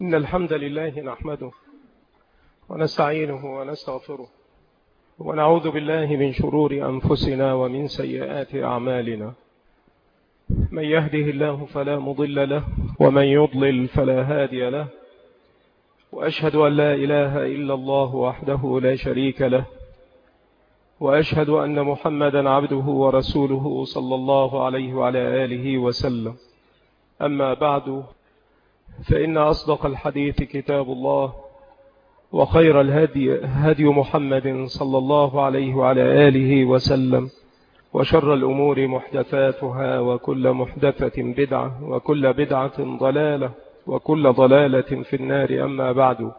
إن الحمد لله نحمده ونستعينه ونستغفره ونعوذ بالله من شرور أنفسنا ومن سيئات أعمالنا. من يهده الله فلا مضل له ومن يضلل فلا هادي له، وأشهد أن لا إله إلا الله وحده لا شريك له، وأشهد أن محمدا عبده ورسوله صلى الله عليه وعلى آله وسلم. أما بعد، فإن أصدق الحديث كتاب الله، وخير الهدي هدي محمد صلى الله عليه وعلى آله وسلم، وشر الأمور محدثاتها، وكل محدثة بدعة، وكل بدعة ضلالة، وكل ضلالة في النار. أما بعد،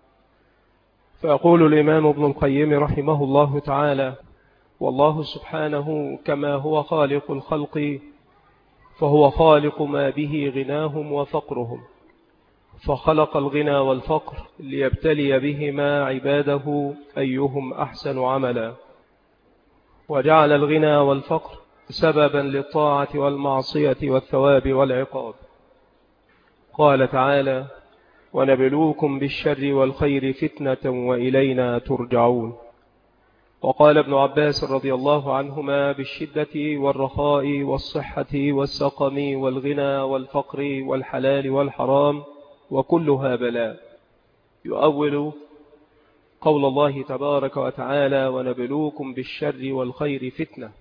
فيقول الإمام ابن القيم رحمه الله تعالى: والله سبحانه كما هو خالق الخلق، فهو خالق ما به غناهم وفقرهم، فخلق الغنى والفقر ليبتلي بهما عباده أيهم أحسن عملا، وجعل الغنى والفقر سببا للطاعة والمعصية والثواب والعقاب. قال تعالى: ونبلوكم بالشر والخير فتنة وإلينا ترجعون. وقال ابن عباس رضي الله عنهما: بالشدة والرخاء والصحة والسقم والغنى والفقر والحلال والحرام وكلها بلاء. يؤول قول الله تبارك وتعالى: ونبلوكم بالشر والخير فتنة.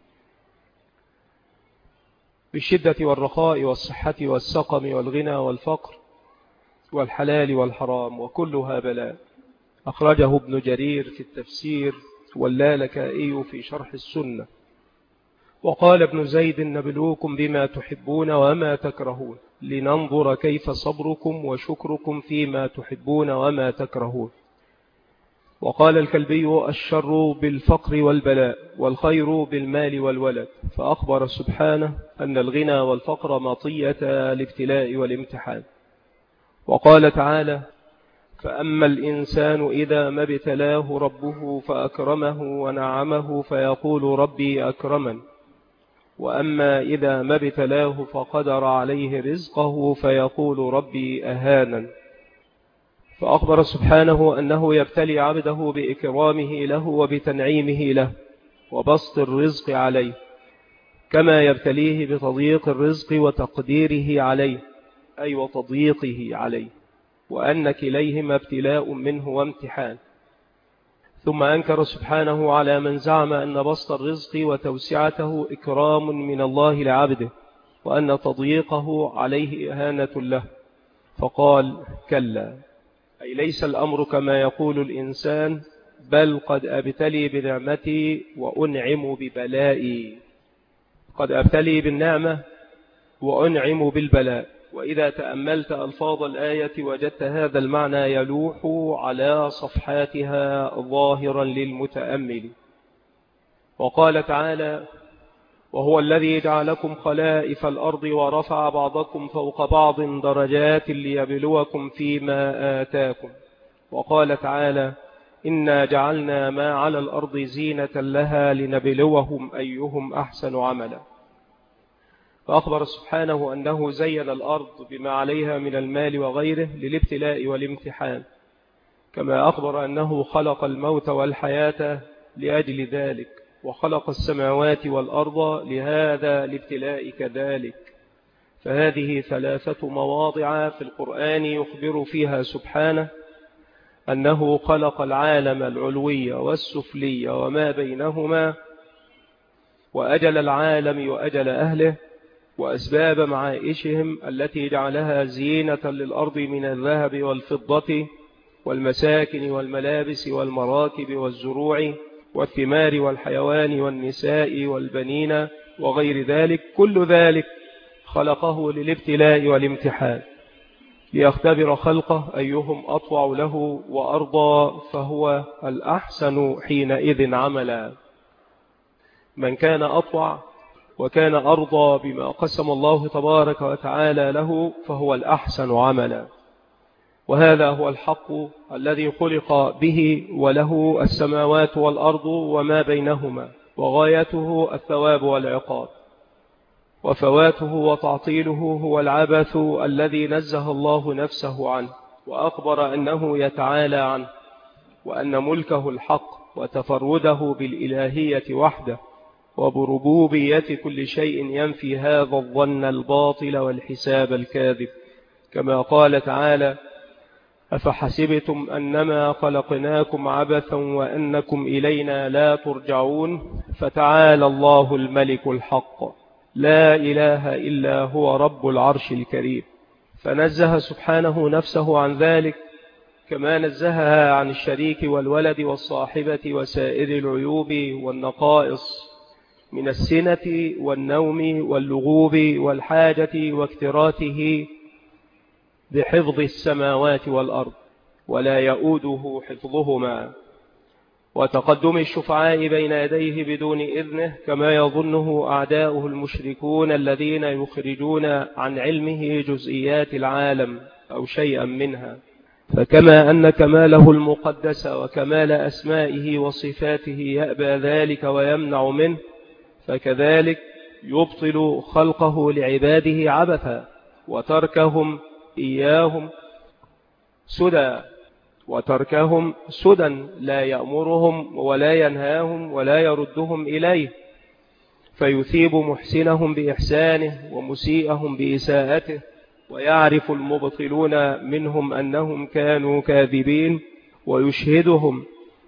بالشدة والرخاء والصحة والسقم والغنى والفقر والحلال والحرام وكلها بلاء. أخرجه ابن جرير في التفسير، واللالكائي في شرح السنة. وقال ابن زيد: نبلوكم بما تحبون وما تكرهون، لننظر كيف صبركم وشكركم فيما تحبون وما تكرهون. وقال الكلبي: الشر بالفقر والبلاء، والخير بالمال والولد. فأخبر سبحانه أن الغنى والفقر مطية الابتلاء والامتحان. وقال تعالى: فأما الإنسان إذا ما ابتلاه ربه فأكرمه ونعمه فيقول ربي أكرمن، وأما إذا ما ابتلاه فقدر عليه رزقه فيقول ربي أهانن. فأخبر سبحانه أنه يبتلي عبده بإكرامه له وبتنعيمه له وبسط الرزق عليه، كما يبتليه بتضييق الرزق وتقديره عليه، أي وتضييقه عليه، وأن كليهما ابتلاء منه وامتحان. ثم أنكر سبحانه على من زعم أن بسط الرزق وتوسعته إكرام من الله لعبده، وأن تضييقه عليه إهانة له، فقال: كلا، أي ليس الأمر كما يقول الإنسان، بل قد أبتلي بنعمتي وأنعم ببلائي. قد أبتلي بالنعمة وأنعم بالبلاء. وإذا تأملت ألفاظ الآية وجدت هذا المعنى يلوح على صفحاتها ظاهرا للمتأمل. وقال تعالى: وهو الذي جعلكم خلائف الأرض ورفع بعضكم فوق بعض درجات ليبلوكم فيما آتاكم. وقال تعالى: إنا جعلنا ما على الأرض زينة لها لنبلوهم أيهم أحسن عملا. فأخبر سبحانه أنه زين الأرض بما عليها من المال وغيره للابتلاء والامتحان، كما أخبر أنه خلق الموت والحياة لأجل ذلك، وخلق السماوات والأرض لهذا الابتلاء كذلك. فهذه 3 مواضع في القرآن يخبر فيها سبحانه أنه خلق العالم العلوي والسفلي وما بينهما، وأجل العالم وأجل أهله، وأسباب معائشهم التي جعلها زينة للأرض من الذهب والفضة والمساكن والملابس والمراكب والزروع والثمار والحيوان والنساء والبنين وغير ذلك. كل ذلك خلقه للابتلاء والامتحان، ليختبر خلقه أيهم أطوع له وأرضى، فهو الأحسن حينئذ عملا. من كان أطوع وكان أرضى بما قسم الله تبارك وتعالى له فهو الأحسن عملا. وهذا هو الحق الذي خلق به وله السماوات والأرض وما بينهما، وغايته الثواب والعقاب. وفواته وتعطيله هو العبث الذي نزه الله نفسه عنه، وأخبر أنه يتعالى عنه، وأن ملكه الحق وتفرده بالإلهية وحده وبربوبية كل شيء ينفي هذا الظن الباطل والحساب الكاذب، كما قال تعالى: أفحسبتم أنما خلقناكم عبثا وأنكم إلينا لا ترجعون، فتعالى الله الملك الحق لا إله إلا هو رب العرش الكريم. فنزه سبحانه نفسه عن ذلك، كما نزهها عن الشريك والولد والصاحبة وسائر العيوب والنقائص من السنة والنوم واللغوب والحاجة واكتراثه بحفظ السماوات والأرض ولا يؤوده حفظهما، وتقدم الشفعاء بين يديه بدون إذنه، كما يظنه أعداؤه المشركون الذين يخرجون عن علمه جزئيات العالم أو شيئا منها. فكما أن كماله المقدس وكمال أسمائه وصفاته يأبى ذلك ويمنع منه، فكذلك يبطل خلقه لعباده عبثا وتركهم إياهم سدى لا يأمرهم ولا ينهاهم ولا يردهم إليه، فيثيب محسنهم بإحسانه ومسيئهم بإساءته، ويعرف المبطلون منهم أنهم كانوا كاذبين، ويشهدهم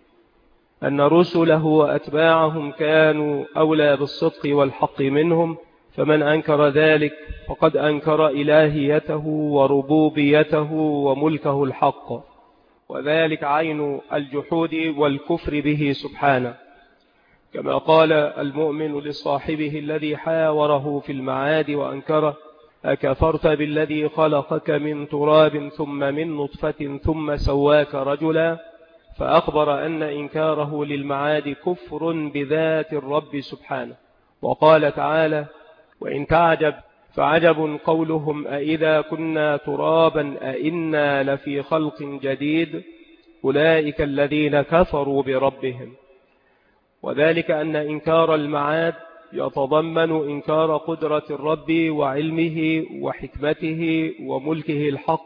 أن رسله وأتباعهم كانوا أولى بالصدق والحق منهم. فمن أنكر ذلك فقد أنكر إلهيته وربوبيته وملكه الحق، وذلك عين الجحود والكفر به سبحانه، كما قال المؤمن لصاحبه الذي حاوره في المعاد وأنكره: أكفرت بالذي خلقك من تراب ثم من نطفة ثم سواك رجلا، فأخبر أن إنكاره للمعاد كفر بذات الرب سبحانه. وقال تعالى: وإن تعجب فعجب قولهم أإذا كنا ترابا أإنا لفي خلق جديد، أولئك الذين كفروا بربهم. وذلك أن إنكار المعاد يتضمن إنكار قدرة الرب وعلمه وحكمته وملكه الحق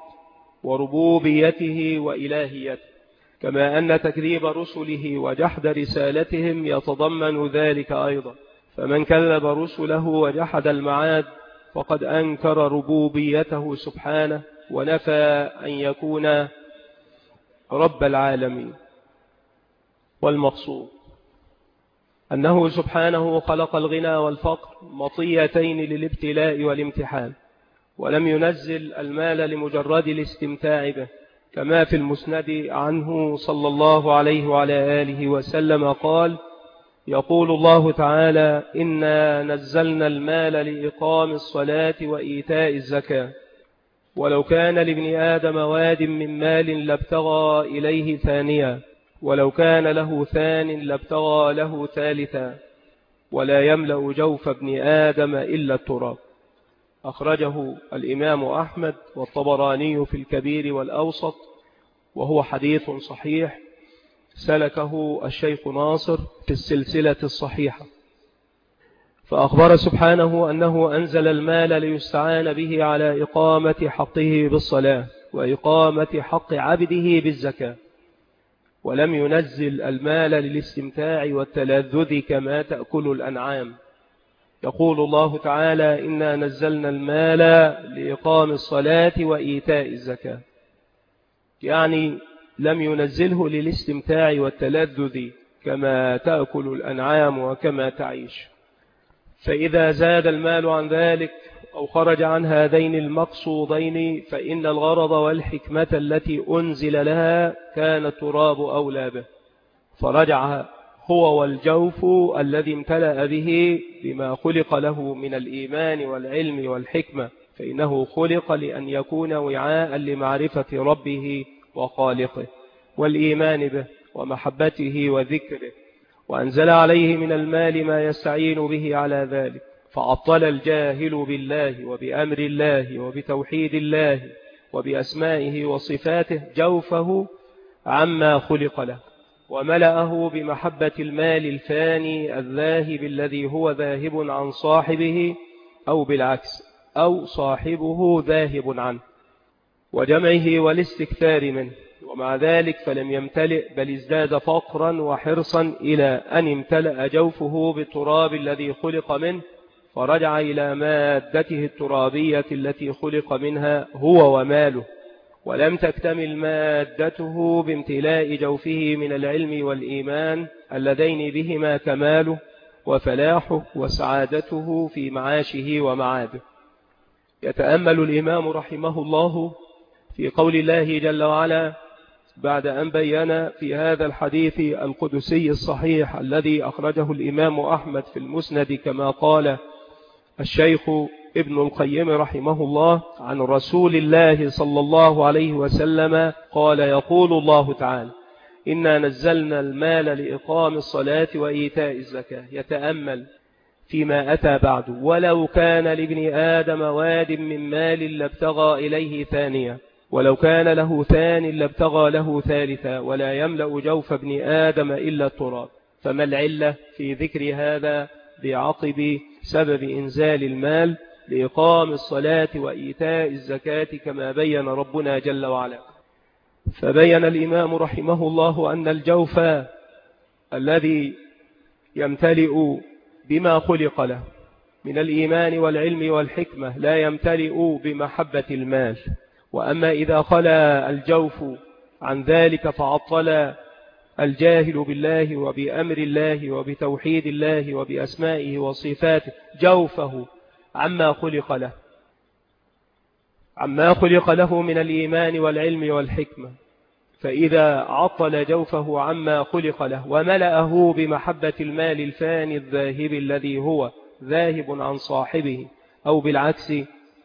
وربوبيته وإلهيته، كما أن تكذيب رسله وجحد رسالتهم يتضمن ذلك أيضا. فمن كذب رسله وجحد المعاد فقد أنكر ربوبيته سبحانه ونفى أن يكون رب العالمين. والمقصود أنه سبحانه خلق الغنى والفقر مطيتين للابتلاء والامتحان، ولم ينزل المال لمجرد الاستمتاع به، كما في المسند عنه صلى الله عليه وعلى آله وسلم قال: يقول الله تعالى: إنا نزلنا المال لإقام الصلاة وإيتاء الزكاة، ولو كان لابن آدم واد من مال لابتغى إليه ثانيا، ولو كان له ثان لابتغى له ثالثا، ولا يملأ جوف ابن آدم إلا التراب. أخرجه الإمام أحمد والطبراني في الكبير والأوسط، وهو حديث صحيح سلكه الشيخ ناصر في السلسلة الصحيحة. فأخبر سبحانه أنه أنزل المال ليستعان به على إقامة حقه بالصلاة وإقامة حق عبده بالزكاة، ولم ينزل المال للاستمتاع والتلذذ كما تأكل الأنعام. يقول الله تعالى: إنا نزلنا المال لإقام الصلاة وإيتاء الزكاة، يعني لم ينزله للاستمتاع والتلذذ كما تأكل الأنعام وكما تعيش. فإذا زاد المال عن ذلك أو خرج عن هذين المقصودين فإن الغرض والحكمة التي أنزل لها كان التراب أولى به، فرجع هو والجوف الذي امتلأ به بما خلق له من الإيمان والعلم والحكمة، فإنه خلق لأن يكون وعاء لمعرفة ربه وخالقه والإيمان به ومحبته وذكره، وأنزل عليه من المال ما يستعين به على ذلك، فعطل الجاهل بالله وبأمر الله وبتوحيد الله وبأسمائه وصفاته جوفه عما خلق له، وملأه بمحبة المال الفاني الذاهب الذي هو ذاهب عن صاحبه أو بالعكس أو صاحبه ذاهب عنه، وجمعه والاستكثار منه، ومع ذلك فلم يمتلئ بل ازداد فقرا وحرصا إلى أن امتلأ جوفه بالتراب الذي خلق منه، فرجع إلى مادته الترابية التي خلق منها هو وماله، ولم تكتمل مادته بامتلاء جوفه من العلم والإيمان اللذين بهما كماله وفلاحه وسعادته في معاشه ومعاده. يتأمل الإمام رحمه الله في قول الله جل وعلا بعد أن بين في هذا الحديث القدسي الصحيح الذي أخرجه الإمام أحمد في المسند كما قال الشيخ ابن القيم رحمه الله عن رسول الله صلى الله عليه وسلم قال: يقول الله تعالى: إنا نزلنا المال لإقام الصلاة وإيتاء الزكاة. يتأمل فيما أتى بعد: ولو كان لابن آدم واد من مال لابتغى إليه ثانية، ولو كان له ثان لابتغى له ثالثا، ولا يملأ جوف ابن آدم إلا التراب. فما العلة في ذكر هذا بعقب سبب إنزال المال لإقام الصلاة وإيتاء الزكاة كما بين ربنا جل وعلا؟ فبين الإمام رحمه الله أن الجوف الذي يمتلئ بما خلق له من الإيمان والعلم والحكمة لا يمتلئ بمحبة المال، وأما إذا خلا الجوف عن ذلك فعطل الجاهل بالله وبأمر الله وبتوحيد الله وبأسمائه وصفاته جوفه عما خلق له من الإيمان والعلم والحكمة. فإذا عطل جوفه عما خلق له وملأه بمحبة المال الفاني الذاهب الذي هو ذاهب عن صاحبه، أو بالعكس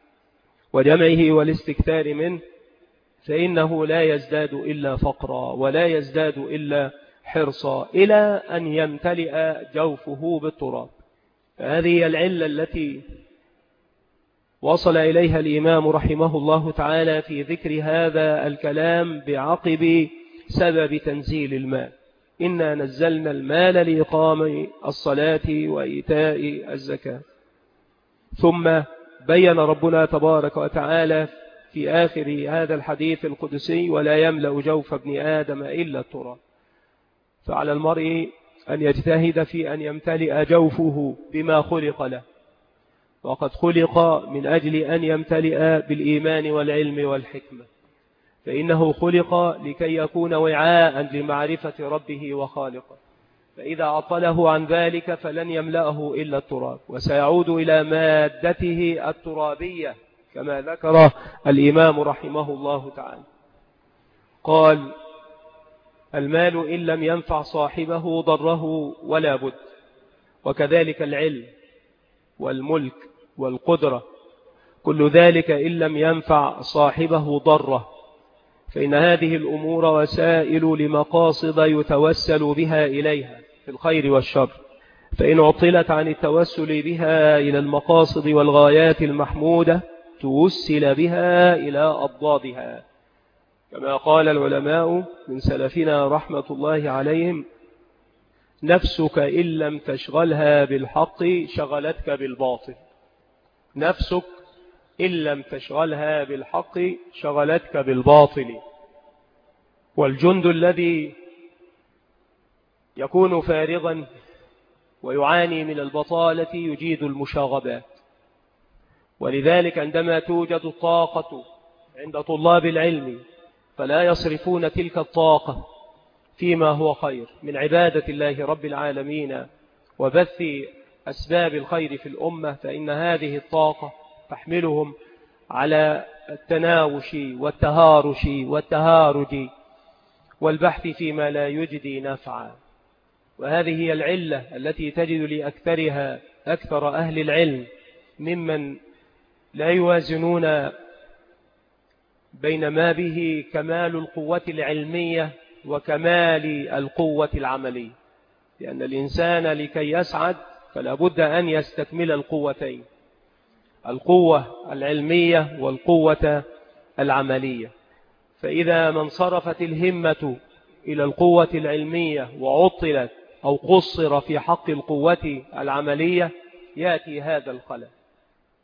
وجمعه والاستكثار منه، فإنه لا يزداد إلا فقرا ولا يزداد إلا حرصا إلى أن يمتلئ جوفه بالتراب. فهذه العلة التي وصل إليها الإمام رحمه الله تعالى في ذكر هذا الكلام بعقب سبب تنزيل المال: إنا نزلنا المال لإقام الصلاة وإيتاء الزكاة. ثم بين ربنا تبارك وتعالى في آخر هذا الحديث القدسي: ولا يملأ جوف ابن آدم إلا التراب. فعلى المرء أن يجتهد في أن يمتلئ جوفه بما خلق له، وقد خلق من أجل أن يمتلئ بالإيمان والعلم والحكمة، فإنه خلق لكي يكون وعاء لمعرفة ربه وخالقه، فإذا عطله عن ذلك فلن يملأه إلا التراب، وسيعود إلى مادته الترابية كما ذكر الإمام رحمه الله تعالى. قال: المال إن لم ينفع صاحبه ضره ولا بد، وكذلك العلم والملك والقدرة، كل ذلك إن لم ينفع صاحبه ضره، فإن هذه الأمور وسائل لمقاصد يتوسل بها إليها في الخير والشر، فإن عطلت عن التوسل بها إلى المقاصد والغايات المحمودة توسل بها إلى أضدادها، كما قال العلماء من سلفنا رحمة الله عليهم: نفسك إن لم تشغلها بالحق شغلتك بالباطل. نفسك إن لم تشغلها بالحق شغلتك بالباطل. والجند الذي يكون فارغا ويعاني من البطالة يجيد المشاغبات، ولذلك عندما توجد الطاقة عند طلاب العلم فلا يصرفون تلك الطاقة فيما هو خير من عبادة الله رب العالمين وبث أسباب الخير في الأمة، فإن هذه الطاقة تحملهم على التناوش والتهارش والتهارج والبحث فيما لا يجدي نفعا. وهذه هي العلة التي تجد لأكثرها أكثر أهل العلم ممن لا يوازنون بين ما به كمال القوة العلمية وكمال القوة العملية، لأن الإنسان لكي يسعد فلا بد أن يستكمل القوتين: القوة العلمية والقوة العملية. فإذا ما انصرفت الهمة إلى القوة العلمية وعطلت أو قصر في حق القوة العملية يأتي هذا الخلل.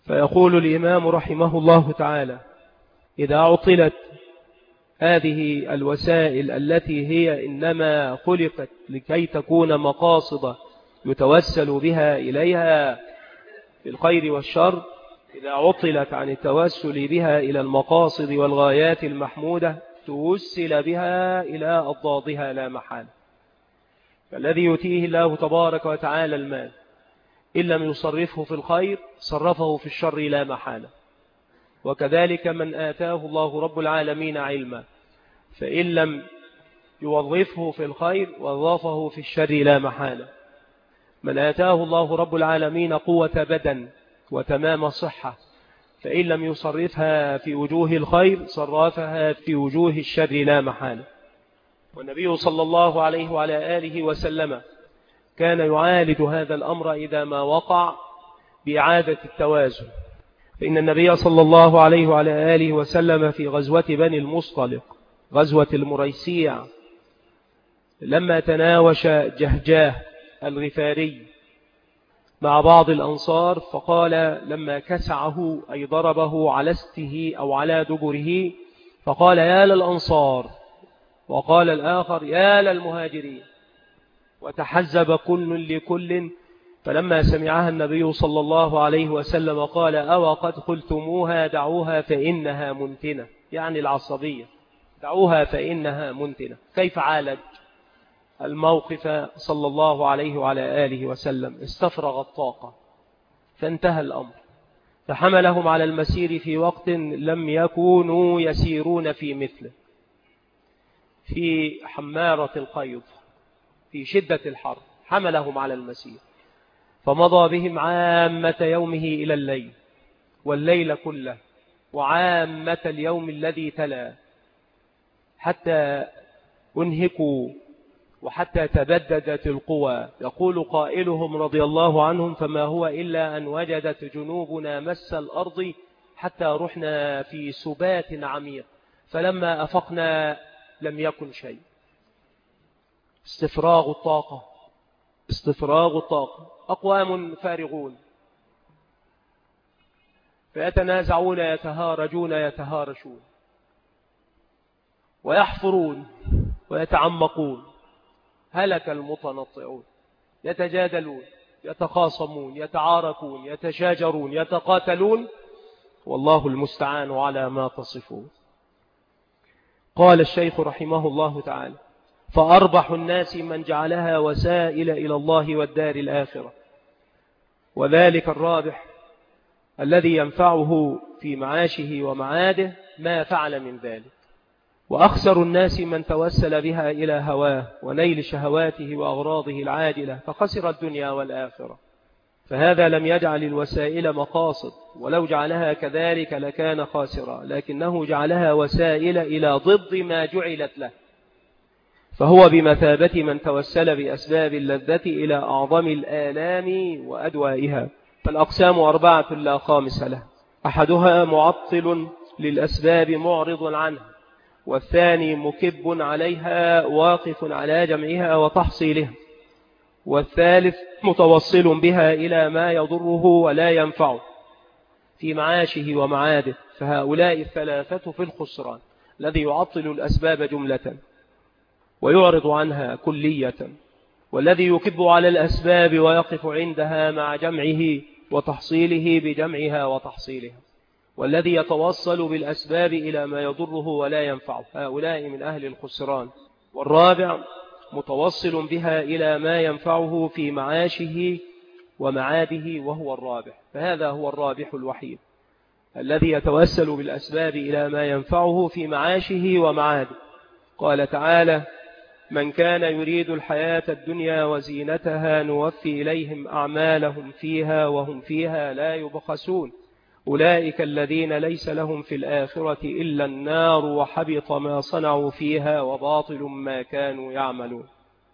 فيقول الإمام رحمه الله تعالى: إذا عطلت هذه الوسائل التي هي إنما خلقت لكي تكون مقاصد يتوسل بها إليها في الخير والشر، إذا عطلت عن التوسل بها إلى المقاصد والغايات المحمودة توسل بها إلى أضدادها لا محالة. فالذي يؤتيه الله تبارك وتعالى المال إن لم يصرفه في الخير صرفه في الشر لا محالة. وكذلك من آتاه الله رب العالمين علما فإن لم يوظفه في الخير وظفه في الشر لا محالة. من آتاه الله رب العالمين قوة بدن وتمام صحة فإن لم يصرفها في وجوه الخير صرفها في وجوه الشر لا محالة. والنبي صلى الله عليه وعلى آله وسلم كان يعالج هذا الأمر إذا ما وقع بإعادة التوازن. فإن النبي صلى الله عليه وعلى آله وسلم في غزوة بني المصطلق غزوة المريسيع لما تناوش جهجاه الغفاري مع بعض الأنصار فقال لما كسعه أي ضربه على استه أو على دبره فقال: يا للأنصار، وقال الآخر: يا للمهاجرين، وتحزب كل لكل. فلما سمعها النبي صلى الله عليه وسلم قال: أو قد قلتموها دعوها فإنها منتنة، يعني العصبية، دعوها فإنها منتنة. كيف عالج الموقف صلى الله عليه وعلى آله وسلم؟ استفرغ الطاقة فانتهى الأمر، فحملهم على المسير في وقت لم يكونوا يسيرون في مثله، في حمارة القيض في شدة الحر، حملهم على المسير فمضى بهم عامة يومه إلى الليل والليل كله وعامة اليوم الذي تلا حتى انهكوا وحتى تبددت القوى. يقول قائلهم رضي الله عنهم: فما هو إلا أن وجدت جنوبنا مس الأرض حتى رحنا في سبات عميق، فلما أفقنا لم يكن شيء. استفراغ الطاقة، استفراغ الطاقة. أقوام فارغون فيتنازعون يتهارجون يتهارشون ويحفرون ويتعمقون. هلك المتنطعون، يتجادلون يتخاصمون يتعاركون يتشاجرون يتقاتلون، والله المستعان على ما تصفون. قال الشيخ رحمه الله تعالى: فأربح الناس من جعلها وسائل إلى الله والدار الآخرة، وذلك الرابح الذي ينفعه في معاشه ومعاده ما فعل من ذلك. وأخسر الناس من توسل بها إلى هواه ونيل شهواته وأغراضه العاجلة فخسر الدنيا والآخرة. فهذا لم يجعل الوسائل مقاصد، ولو جعلها كذلك لكان خاسرا، لكنه جعلها وسائل إلى ضد ما جعلت له، فهو بمثابة من توسل بأسباب اللذة إلى أعظم الآلام وأدوائها. فالأقسام أربعة لا خامس له: أحدها معطل للأسباب معرض عنها، والثاني مكب عليها واقف على جمعها وتحصيلها، والثالث متوصل بها إلى ما يضره ولا ينفعه في معاشه ومعاده. فهؤلاء الثلاثة في الخسران: الذي يعطل الأسباب جملة ويعرض عنها كلية، والذي يكب على الأسباب ويقف عندها مع جمعه وتحصيله بجمعها وتحصيلها، والذي يتوصل بالأسباب إلى ما يضره ولا ينفعه. هؤلاء من أهل الخسران. والرابع متوصل بها إلى ما ينفعه في معاشه ومعاده، وهو الرابح. فهذا هو الرابح الوحيد الذي يتوسل بالأسباب إلى ما ينفعه في معاشه ومعاده. قال تعالى: من كان يريد الحياة الدنيا وزينتها نوفي إليهم أعمالهم فيها وهم فيها لا يبخسون أولئك الذين ليس لهم في الآخرة إلا النار وحبط ما صنعوا فيها وباطل ما كانوا يعملون.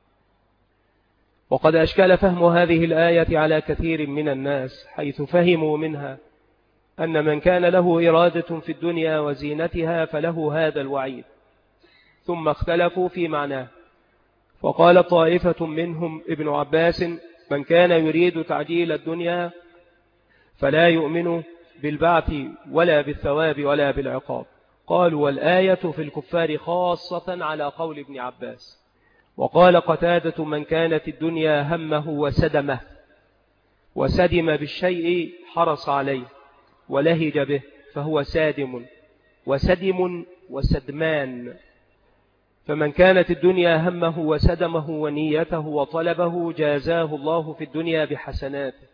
وقد أشكل فهم هذه الآية على كثير من الناس، حيث فهموا منها أن من كان له إرادة في الدنيا وزينتها فله هذا الوعيد، ثم اختلفوا في معناه. فقال طائفة منهم ابن عباس: من كان يريد تعجيل الدنيا فلا يؤمن بالبعث ولا بالثواب ولا بالعقاب. قالوا والآية في الكفار خاصة على قول ابن عباس. وقال قتادة من كانت الدنيا همه وسدمه، وسدم بالشيء حرص عليه ولهج به فهو سادم، وسدم وسدمان. فمن كانت الدنيا همه وسدمه ونيته وطلبه جازاه الله في الدنيا بحسناته،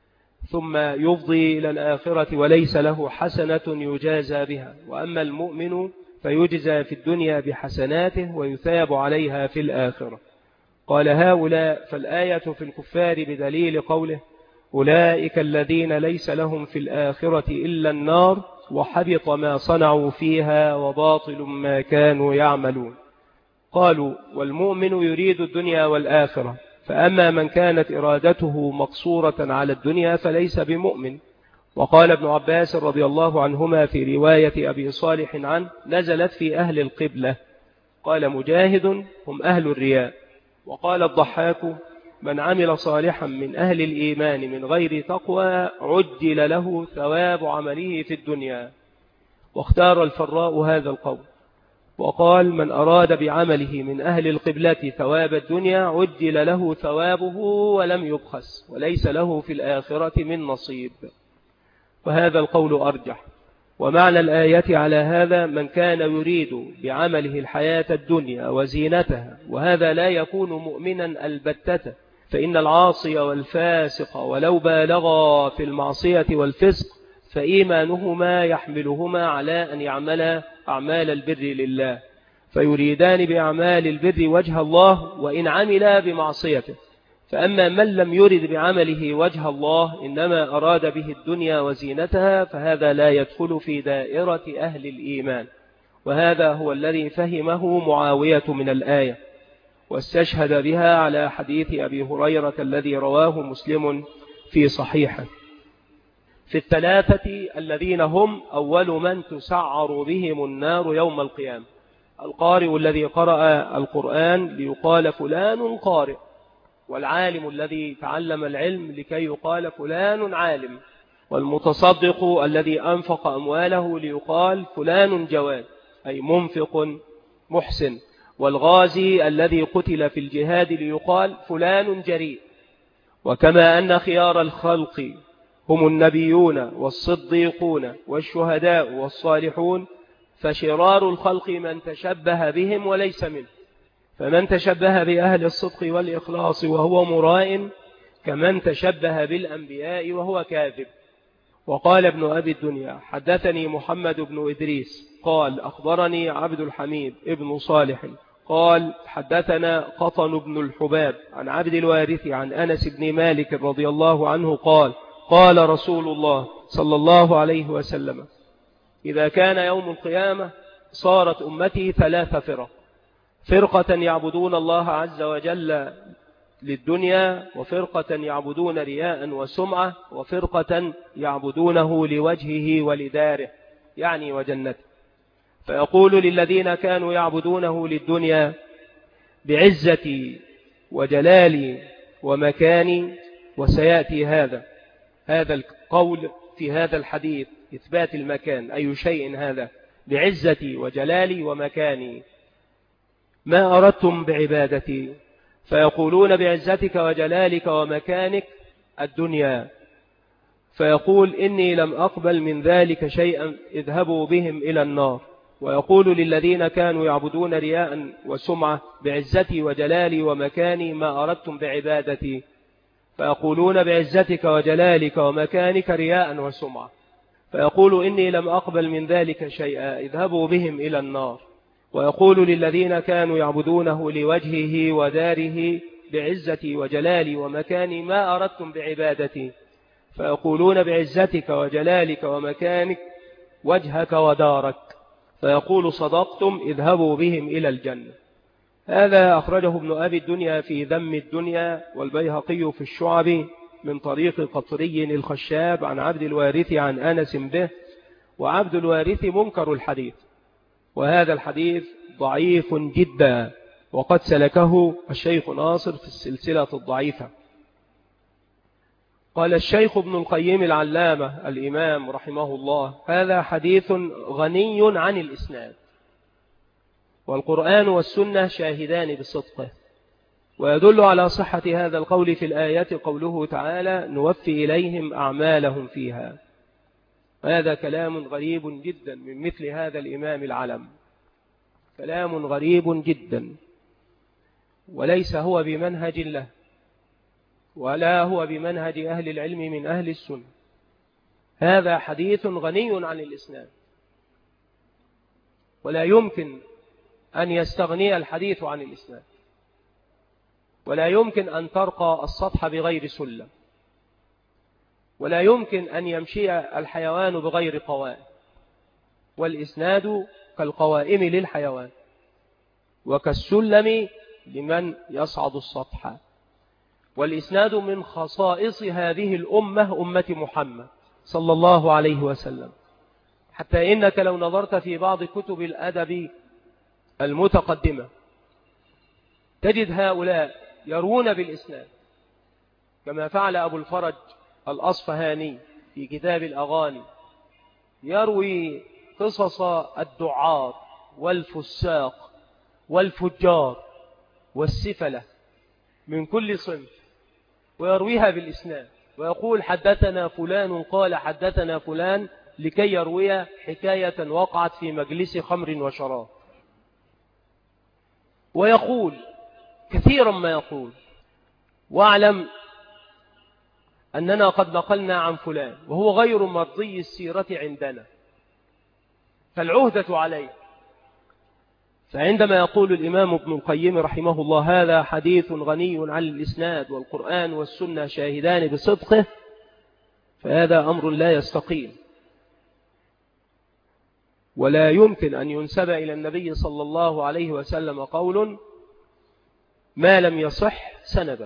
ثم يفضي إلى الآخرة وليس له حسنة يجازى بها. وأما المؤمن فيجزى في الدنيا بحسناته ويثاب عليها في الآخرة. قال هؤلاء فالآية في الكفار بدليل قوله أولئك الذين ليس لهم في الآخرة إلا النار وحبط ما صنعوا فيها وباطل ما كانوا يعملون. قالوا والمؤمن يريد الدنيا والآخرة، فأما من كانت إرادته مقصورة على الدنيا فليس بمؤمن. وقال ابن عباس رضي الله عنهما في رواية أبي صالح عنه نزلت في أهل القبلة. قال مجاهد هم أهل الرياء. وقال الضحاك من عمل صالحا من أهل الإيمان من غير تقوى عجل له ثواب عمله في الدنيا. واختار الفراء هذا القول وقال من أراد بعمله من أهل القبلة ثواب الدنيا عجل له ثوابه ولم يبخس وليس له في الآخرة من نصيب. وهذا القول أرجح. ومعنى الآية على هذا من كان يريد بعمله الحياة الدنيا وزينتها، وهذا لا يكون مؤمنا البتة، فإن العاصي والفاسق ولو بالغا في المعصية والفسق فإيمانهما يحملهما على أن يعملا أعمال البر لله، فيريدان بأعمال البر وجه الله وإن عملا بمعصيته. فأما من لم يرد بعمله وجه الله إنما أراد به الدنيا وزينتها فهذا لا يدخل في دائرة أهل الإيمان. وهذا هو الذي فهمه معاوية من الآية، واستشهد بها على حديث أبي هريرة الذي رواه مسلم في صحيحه. في الثلاثة الذين هم أول من تسعر بهم النار يوم القيامة: القارئ الذي قرأ القرآن ليقال فلان قارئ، والعالم الذي تعلم العلم لكي يقال فلان عالم، والمتصدق الذي أنفق أمواله ليقال فلان جواد أي منفق محسن، والغازي الذي قتل في الجهاد ليقال فلان جريء. وكما أن خيار الخلق هم النبيون والصديقون والشهداء والصالحون، فشرار الخلق من تشبه بهم وليس منه، فمن تشبه بأهل الصدق والإخلاص وهو مراء كمن تشبه بالأنبياء وهو كاذب. وقال ابن أبي الدنيا حدثني محمد بن إدريس قال أخبرني عبد الحميد ابن صالح قال حدثنا قطن بن الحباب عن عبد الوارث عن أنس بن مالك رضي الله عنه قال قال رسول الله صلى الله عليه وسلم إذا كان يوم القيامة صارت أمتي ثلاث فرق: فرقة يعبدون الله عز وجل للدنيا، وفرقة يعبدون رياء وسمعة، وفرقة يعبدونه لوجهه ولداره يعني وجنته. فيقول للذين كانوا يعبدونه للدنيا بعزتي وجلالي ومكاني، وسيأتي هذا القول في هذا الحديث إثبات المكان، أي شيء هذا بعزتي وجلالي ومكاني، ما أردتم بعبادتي؟ فيقولون بعزتك وجلالك ومكانك الدنيا. فيقول إني لم أقبل من ذلك شيئا اذهبوا بهم إلى النار. ويقول للذين كانوا يعبدون رياء وسمعة بعزتي وجلالي ومكاني ما أردتم بعبادتي؟ فيقولون بعزتك وجلالك ومكانك رياء وسمعة. فيقول إني لم أقبل من ذلك شيئا اذهبوا بهم إلى النار. ويقول للذين كانوا يعبدونه لوجهه وداره بعزتي وجلالي ومكاني ما أردتم بعبادتي؟ فيقولون بعزتك وجلالك ومكانك وجهك ودارك. فيقول صدقتم اذهبوا بهم إلى الجنة. هذا أخرجه ابن أبي الدنيا في ذم الدنيا، والبيهقي في الشعب من طريق قطري الخشاب عن عبد الوارث عن أنس به، وعبد الوارث منكر الحديث، وهذا الحديث ضعيف جدا، وقد سلكه الشيخ ناصر في السلسلة الضعيفة. قال الشيخ ابن القيم العلامة الإمام رحمه الله: هذا حديث غني عن الإسناد، والقرآن والسنة شاهدان بصدقه. ويدل على صحة هذا القول في الآية قوله تعالى: نوفي إليهم أعمالهم فيها. هذا كلام غريب جدا من مثل هذا الإمام العلم، كلام غريب جدا، وليس هو بمنهج له، ولا هو بمنهج أهل العلم من أهل السنة. هذا حديث غني عن الإسناد، ولا يمكن أن يستغني الحديث عن الإسناد، ولا يمكن أن ترقى السطح بغير سلم، ولا يمكن أن يمشي الحيوان بغير قوائم، والإسناد كالقوائم للحيوان وكالسلم لمن يصعد السطح. والإسناد من خصائص هذه الأمة، أمة محمد صلى الله عليه وسلم، حتى إنك لو نظرت في بعض كتب الأدب المتقدمة تجد هؤلاء يروون بالإسناد، كما فعل أبو الفرج الأصفهاني في كتاب الأغاني، يروي قصص الدعار والفساق والفجار والسفلة من كل صنف، ويرويها بالإسناد، ويقول: حدثنا فلان قال حدثنا فلان، لكي يروي حكاية وقعت في مجلس خمر وشراب. ويقول كثيرا ما يقول: واعلم أننا قد نقلنا عن فلان وهو غير مرضي السيرة عندنا، فالعهدة عليه. فعندما يقول الإمام ابن القيم رحمه الله: هذا حديث غني عن الإسناد والقرآن والسنة شاهدان بصدقه، فهذا أمر لا يستقيم، ولا يمكن أن ينسب إلى النبي صلى الله عليه وسلم قول ما لم يصح سندا،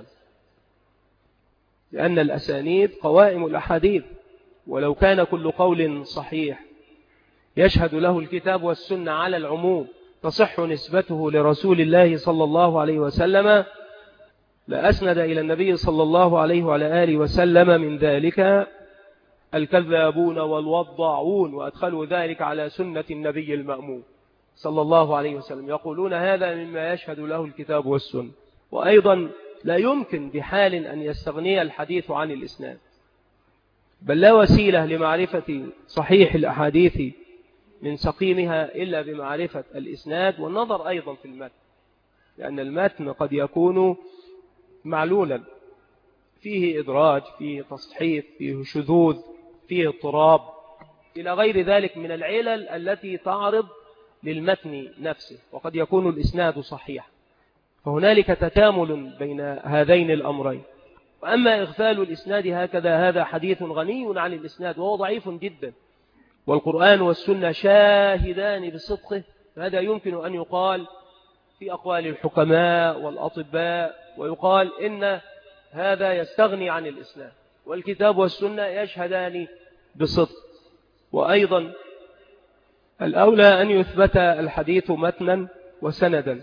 لأن الأسانيد قوائم الأحاديث، ولو كان كل قول صحيح يشهد له الكتاب والسنة على العموم تصح نسبته لرسول الله صلى الله عليه وسلم، لأسند إلى النبي صلى الله عليه وعلى آله وسلم من ذلك الكذابون والوضاعون، وأدخلوا ذلك على سنة النبي المأمون صلى الله عليه وسلم، يقولون هذا مما يشهد له الكتاب والسنة. وأيضا لا يمكن بحال أن يستغني الحديث عن الإسناد، بل لا وسيلة لمعرفة صحيح الأحاديث من سقيمها إلا بمعرفة الإسناد، والنظر أيضا في المتن، لأن المتن قد يكون معلولا، فيه إدراج، فيه تصحيف، فيه شذوذ، فيه اضطراب، إلى غير ذلك من العلل التي تعرض للمتن نفسه، وقد يكون الإسناد صحيح. فهنالك تكامل بين هذين الأمرين. وأما إغفال الإسناد هكذا، هذا حديث غني عن الإسناد وهو ضعيف جدا، والقرآن والسنة شاهدان بصدقه، هذا يمكن أن يقال في أقوال الحكماء والأطباء، ويقال إن هذا يستغني عن الإسلام، والكتاب والسنة يشهدان بصدق. وأيضا الأولى أن يثبت الحديث متنا وسندا،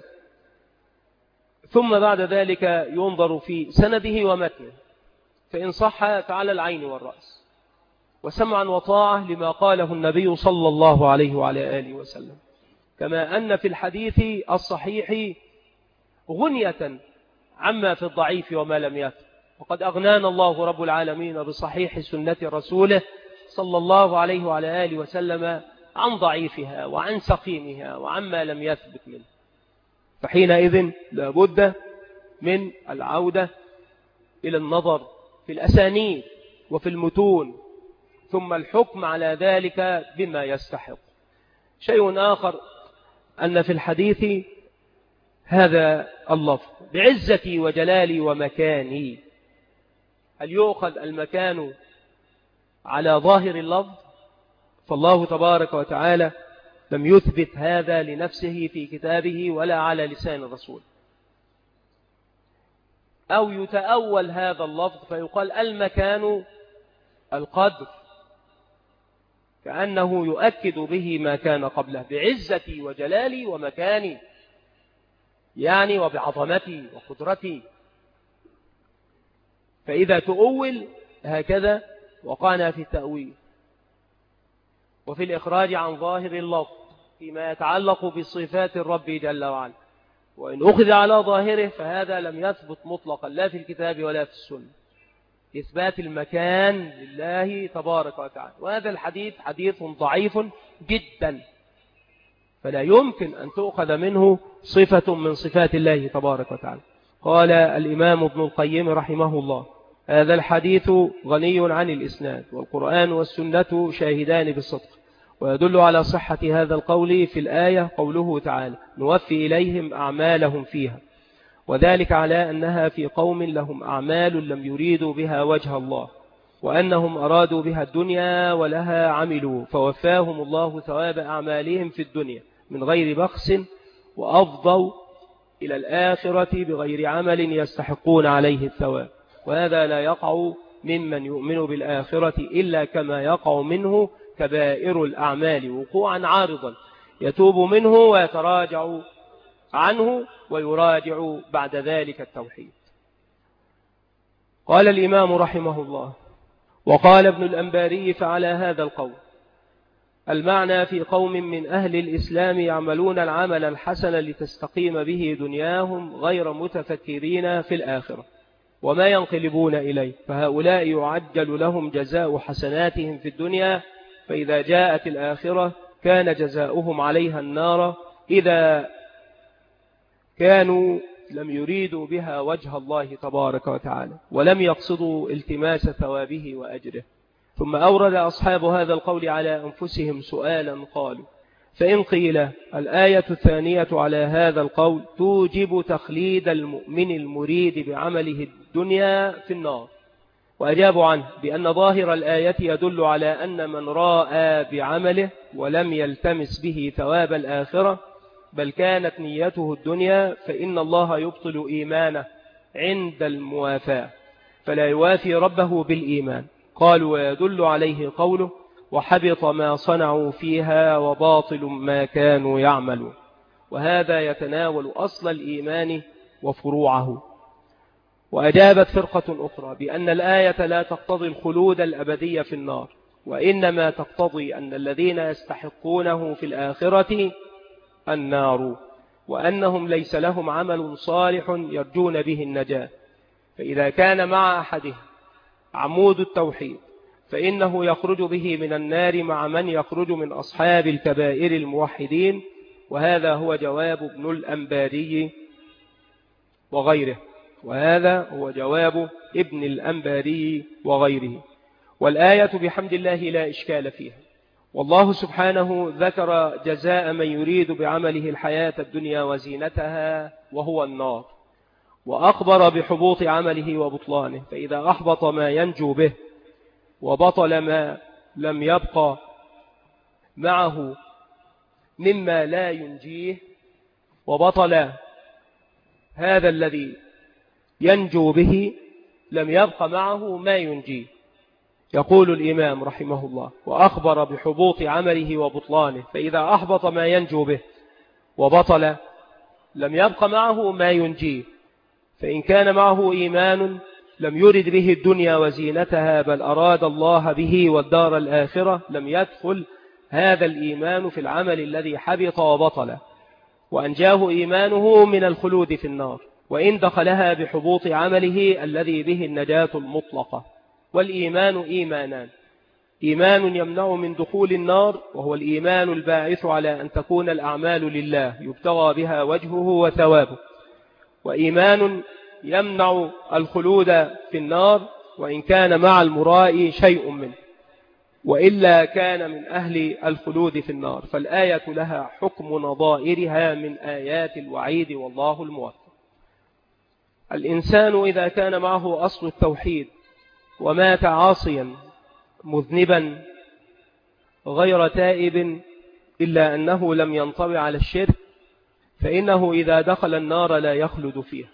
ثم بعد ذلك ينظر في سنده ومتنه، فإن صح فعلى العين والرأس، وسمعا وطاعة لما قاله النبي صلى الله عليه وعلى آله وسلم. كما أن في الحديث الصحيح غنية عما في الضعيف وما لم يثبت، وقد أغنانا الله رب العالمين بصحيح سنة رسوله صلى الله عليه وعلى آله وسلم عن ضعيفها وعن سقيمها وعما لم يثبت منه. فحينئذ لابد من العودة إلى النظر في الأسانيد وفي المتون، ثم الحكم على ذلك بما يستحق. شيء آخر أن في الحديث هذا اللفظ: بعزتي وجلالي ومكاني، هل يؤخذ المكان على ظاهر اللفظ؟ فالله تبارك وتعالى لم يثبت هذا لنفسه في كتابه ولا على لسان الرسول. أو يتأول هذا اللفظ فيقال المكان القدر، كأنه يؤكد به ما كان قبله: بعزتي وجلالي ومكاني، يعني وبعظمتي وقدرتي. فإذا تؤول هكذا وقعنا في التأويل وفي الإخراج عن ظاهر اللفظ فيما يتعلق بصفات الرب جل وعلا، وإن أخذ على ظاهره فهذا لم يثبت مطلقا لا في الكتاب ولا في السنة، إثبات المكان لله تبارك وتعالى. وهذا الحديث حديث ضعيف جدا، فلا يمكن أن تؤخذ منه صفة من صفات الله تبارك وتعالى. قال الإمام ابن القيم رحمه الله: هذا الحديث غني عن الإسناد، والقرآن والسنة شاهدان بالصدق، ويدل على صحة هذا القول في الآية قوله تعالى: نوفي إليهم أعمالهم فيها، وذلك على أنها في قوم لهم أعمال لم يريدوا بها وجه الله، وأنهم أرادوا بها الدنيا ولها عملوا، فوفاهم الله ثواب أعمالهم في الدنيا من غير بخس، وأفضوا إلى الآخرة بغير عمل يستحقون عليه الثواب. وهذا لا يقع ممن يؤمن بالآخرة إلا كما يقع منه كبائر الأعمال وقوعا عارضا يتوب منه ويتراجع عنه ويراجع بعد ذلك التوحيد. قال الإمام رحمه الله: وقال ابن الأنباري فعلى هذا القول المعنى في قوم من أهل الإسلام يعملون العمل الحسن لتستقيم به دنياهم غير متفكرين في الآخرة وما ينقلبون إليه، فهؤلاء يعجل لهم جزاء حسناتهم في الدنيا، فإذا جاءت الآخرة كان جزاؤهم عليها النار إذا كانوا لم يريدوا بها وجه الله تبارك وتعالى ولم يقصدوا التماس ثوابه وأجره. ثم أورد أصحاب هذا القول على أنفسهم سؤالا قالوا: فإن قيل الآية الثانية على هذا القول توجب تخليد المؤمن المريد بعمله الدنيا في النار، وأجابوا عنه بأن ظاهر الآية يدل على أن من راء بعمله ولم يلتمس به ثواب الآخرة بل كانت نيته الدنيا فإن الله يبطل إيمانه عند الموافاة فلا يوافي ربه بالإيمان. قالوا: ويدل عليه قوله: وحبط ما صنعوا فيها وباطل ما كانوا يعملون. وهذا يتناول أصل الإيمان وفروعه. وأجابت فرقة أخرى بأن الآية لا تقتضي الخلود الأبدي في النار، وإنما تقتضي أن الذين يستحقونه في الآخرة النار، وأنهم ليس لهم عمل صالح يرجون به النجاة، فإذا كان مع أحدهم عمود التوحيد فإنه يخرج به من النار مع من يخرج من أصحاب الكبائر الموحدين. وهذا هو جواب ابن الأنباري وغيره، والآية بحمد الله لا إشكال فيها. والله سبحانه ذكر جزاء من يريد بعمله الحياة الدنيا وزينتها وهو النار، وأخبر بحبوط عمله وبطلانه، فإذا أحبط ما ينجو به وبطل ما لم يبقى معه مما لا ينجيه، وبطل هذا الذي ينجو به لم يبق معه ما ينجيه. يقول الإمام رحمه الله: وأخبر بحبوط عمله وبطلانه، فإذا أحبط ما ينجو به وبطل لم يبق معه ما ينجيه، فإن كان معه إيمان لم يرد به الدنيا وزينتها بل أراد الله به والدار الآخرة لم يدخل هذا الإيمان في العمل الذي حبط وبطل، وأنجاه إيمانه من الخلود في النار، وإن دخلها بحبوط عمله الذي به النجاة المطلقة. والإيمان إيمانان: إيمان يمنع من دخول النار وهو الإيمان الباعث على أن تكون الأعمال لله يبتغى بها وجهه وثوابه، وإيمان يمنع الخلود في النار وإن كان مع المراء شيء منه، وإلا كان من أهل الخلود في النار. فالآية لها حكم نظائرها من آيات الوعيد، والله الموفق. الإنسان إذا كان معه أصل التوحيد ومات عاصيا مذنبا غير تائب إلا أنه لم ينطبع على الشرك، فإنه إذا دخل النار لا يخلد فيها،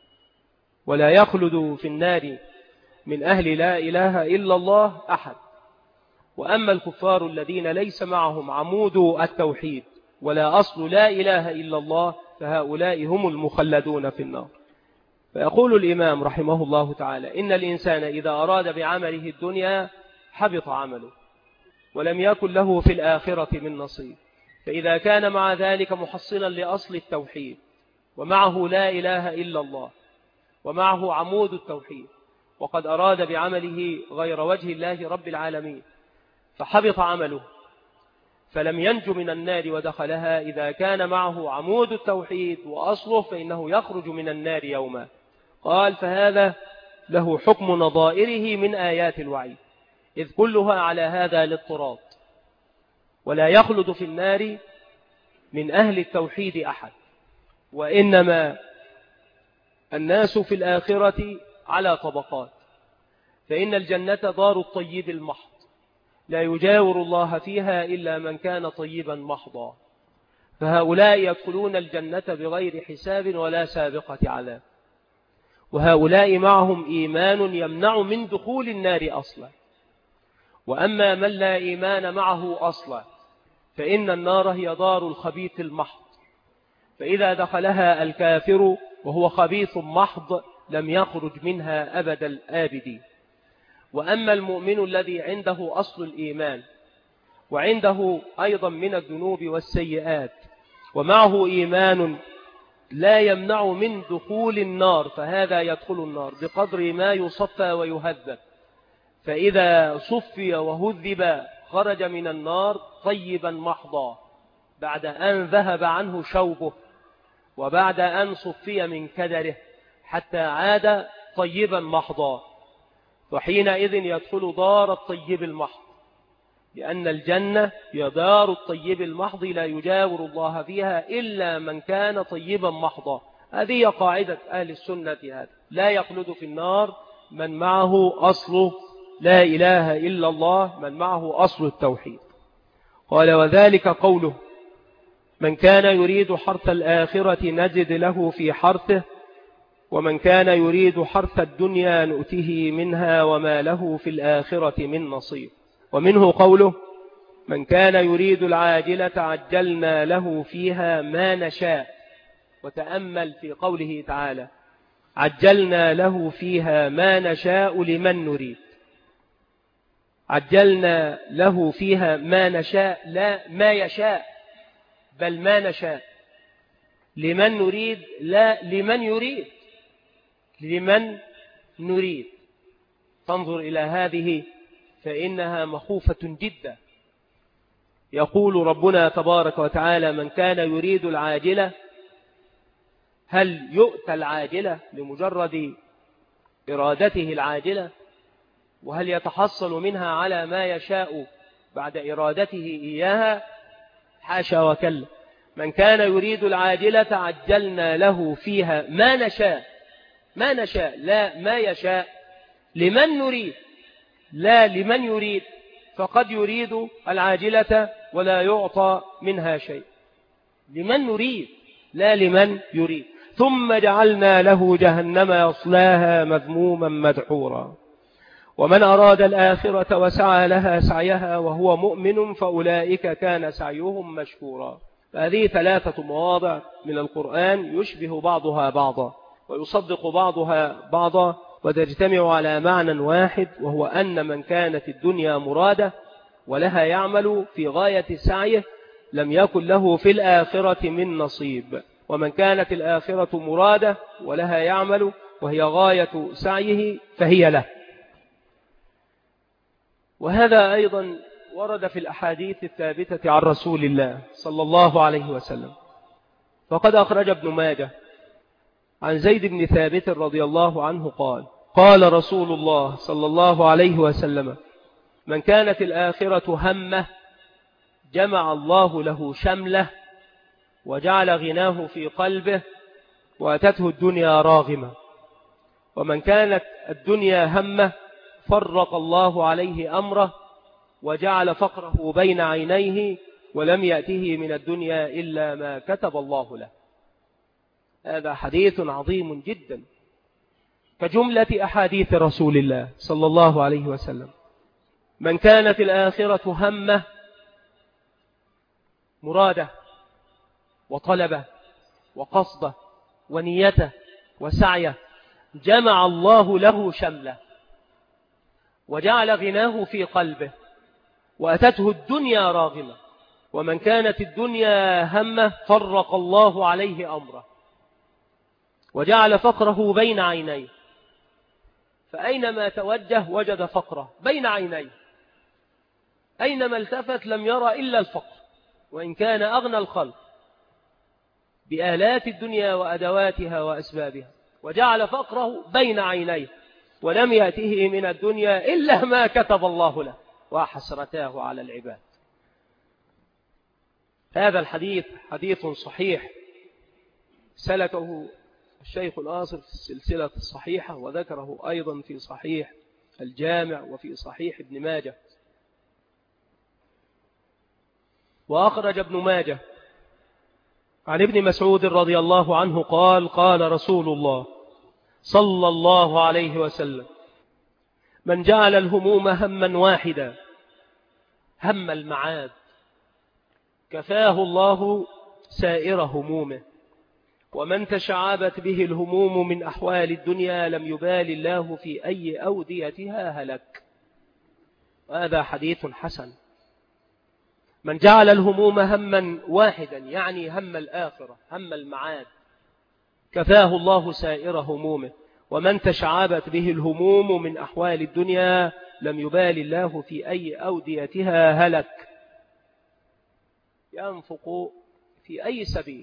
ولا يخلد في النار من أهل لا إله إلا الله أحد. وأما الكفار الذين ليس معهم عمود التوحيد ولا أصل لا إله إلا الله فهؤلاء هم المخلدون في النار. فيقول الإمام رحمه الله تعالى: إن الإنسان إذا أراد بعمله الدنيا حبط عمله ولم يكن له في الآخرة من نصيب. فإذا كان مع ذلك محصلا لأصل التوحيد ومعه لا إله إلا الله ومعه عمود التوحيد، وقد أراد بعمله غير وجه الله رب العالمين فحبط عمله فلم ينج من النار ودخلها، إذا كان معه عمود التوحيد وأصله فإنه يخرج من النار يوما. قال: فهذا له حكم نظائره من آيات الوعيد، إذ كلها على هذا الاضطراد، ولا يخلد في النار من أهل التوحيد أحد، وإنما الناس في الآخرة على طبقات. فإن الجنة دار الطيب المحض لا يجاور الله فيها إلا من كان طيبا محضا، فهؤلاء يدخلون الجنة بغير حساب ولا سابقة عذاب، وهؤلاء معهم إيمان يمنع من دخول النار أصلا. وأما من لا إيمان معه أصلا فإن النار هي دار الخبيث المحض، فإذا دخلها الكافر وهو خبيث محض لم يخرج منها أبد الآبدين. وأما المؤمن الذي عنده أصل الإيمان وعنده أيضا من الذنوب والسيئات ومعه إيمان لا يمنع من دخول النار، فهذا يدخل النار بقدر ما يصفى ويهذب، فإذا صفي وهذب خرج من النار طيبا محضا بعد أن ذهب عنه شوبه وبعد أن صفي من كدره حتى عاد طيبا محضا، وحينئذ يدخل دار الطيب المحض، لأن الجنة هي دار الطيب المحض لا يجاور الله فيها إلا من كان طيبا محضا. هذه قاعدة أهل السنة، هذا لا يخلد في النار من معه أصل لا إله إلا الله، من معه أصل التوحيد. قال: وذلك قوله: من كان يريد حرث الآخرة نجد له في حرثه، ومن كان يريد حرث الدنيا نؤته منها وما له في الآخرة من نصيب. ومنه قوله: من كان يريد العاجلة عجلنا له فيها ما نشاء. وتأمل في قوله تعالى: عجلنا له فيها ما نشاء لمن نريد. عجلنا له فيها ما نشاء، لا ما يشاء، بل ما نشاء. لمن نريد، لا لمن يريد، لمن نريد. فانظر إلى هذه فإنها مخوفة جدا. يقول ربنا تبارك وتعالى: من كان يريد العاجلة. هل يؤتى العاجلة لمجرد إرادته العاجلة؟ وهل يتحصل منها على ما يشاء بعد إرادته إياها؟ حاشا وكلا. من كان يريد العاجلة عجلنا له فيها ما نشاء، ما نشاء لا ما يشاء، لمن نريد لا لمن يريد، فقد يريد العاجلة ولا يعطى منها شيء. لمن نريد لا لمن يريد. ثم جعلنا له جهنم يصلاها مذموما مدحورا. ومن أراد الآخرة وسعى لها سعيها وهو مؤمن فأولئك كان سعيهم مشكورا. هذه 3 مواضع من القرآن يشبه بعضها بعضا ويصدق بعضها بعضا وتجتمع على معنى واحد، وهو أن من كانت الدنيا مرادة ولها يعمل في غاية سعيه لم يكن له في الآخرة من نصيب، ومن كانت الآخرة مرادة ولها يعمل وهي غاية سعيه فهي له. وهذا أيضا ورد في الأحاديث الثابتة عن رسول الله صلى الله عليه وسلم. فقد أخرج ابن ماجه عن زيد بن ثابت رضي الله عنه قال: قال رسول الله صلى الله عليه وسلم: من كانت الآخرة همه جمع الله له شمله وجعل غناه في قلبه وأتته الدنيا راغمة. ومن كانت الدنيا همه فرق الله عليه أمره وجعل فقره بين عينيه ولم يأته من الدنيا إلا ما كتب الله له. هذا حديث عظيم جدا كجملة أحاديث رسول الله صلى الله عليه وسلم. من كانت الآخرة همه مراده وطلبه وقصده ونيته وسعيه جمع الله له شمله وجعل غناه في قلبه وأتته الدنيا راغمة. ومن كانت الدنيا همه فرق الله عليه أمره وجعل فقره بين عينيه، فأينما توجه وجد فقره بين عينيه، أينما التفت لم يرى إلا الفقر، وإن كان أغنى الخلق بآلات الدنيا وأدواتها وأسبابها، وجعل فقره بين عينيه ولم يأته من الدنيا إلا ما كتب الله له وحسرتاه على العباد. هذا الحديث حديث صحيح سلكه الشيخ الآصر في السلسلة الصحيحة، وذكره أيضا في صحيح الجامع وفي صحيح ابن ماجه. وأخرج ابن ماجه عن ابن مسعود رضي الله عنه قال: قال رسول الله صلى الله عليه وسلم: من جعل الهموم هما واحدا، هم المعاد، كفاه الله سائر همومه، ومن تشعبت به الهموم من أحوال الدنيا لم يبال الله في أي أوديتها هلك. وهذا حديث حسن. من جعل الهموم هما واحدا يعني هم الآخرة، هم المعاد، كفاه الله سائر همومه، ومن تشعبت به الهموم من أحوال الدنيا لم يبال الله في أي أوديتها هلك. ينفق في أي سبيل.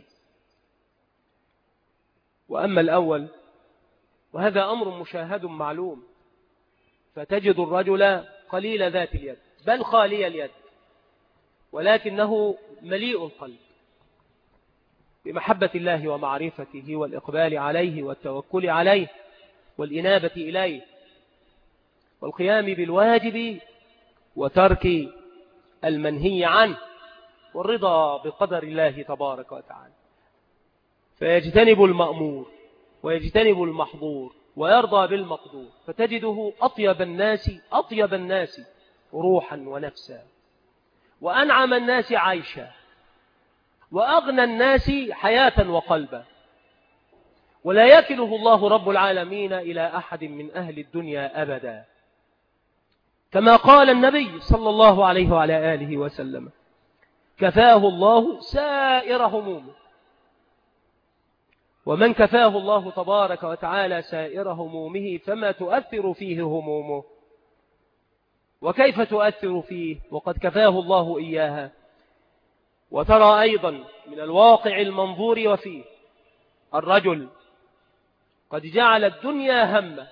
وأما الأول وهذا أمر مشاهد معلوم، فتجد الرجل قليل ذات اليد بل خالي اليد، ولكنه مليء القلب بمحبة الله ومعرفته والإقبال عليه والتوكل عليه والإنابة إليه والقيام بالواجب وترك المنهي عنه والرضا بقدر الله تبارك وتعالى، فيجتنب المأمور ويجتنب المحظور ويرضى بالمقدور، فتجده أطيب الناس روحا ونفسا، وأنعم الناس عيشا، وأغنى الناس حياة وقلبا، ولا يكله الله رب العالمين إلى أحد من أهل الدنيا أبدا، كما قال النبي صلى الله عليه وعلى آله وسلم: كفاه الله سائر همومه. ومن كفاه الله تبارك وتعالى سائر همومه فما تؤثر فيه همومه. وكيف تؤثر فيه وقد كفاه الله إياها؟ وترى أيضا من الواقع المنظور وفيه الرجل قد جعل الدنيا همه،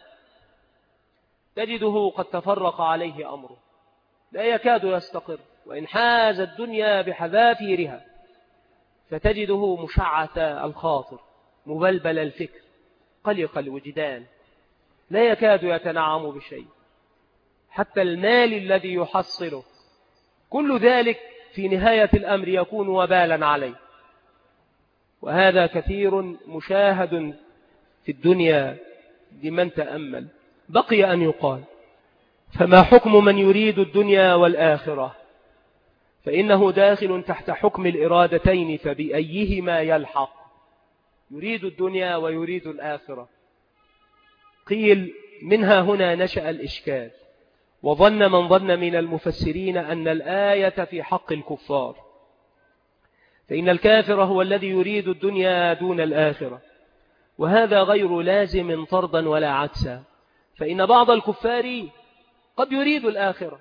تجده قد تفرق عليه أمره، لا يكاد يستقر، وإن حاز الدنيا بحذافيرها فتجده مشعث الخاطر، مبلبل الفكر، قلق الوجدان، لا يكاد يتنعم بشيء، حتى المال الذي يحصله، كل ذلك في نهاية الأمر يكون وبالا عليه. وهذا كثير مشاهد في الدنيا لمن تأمل. بقي أن يقال: فما حكم من يريد الدنيا والآخرة؟ فإنه داخل تحت حكم الإرادتين، فبأيهما يلحق؟ يريد الدنيا ويريد الآخرة. قيل: منها هنا نشأ الإشكال، وظن من ظن من المفسرين أن الآية في حق الكفار، فإن الكافر هو الذي يريد الدنيا دون الآخرة، وهذا غير لازم طردا ولا عكسا، فإن بعض الكفار قد يريد الآخرة،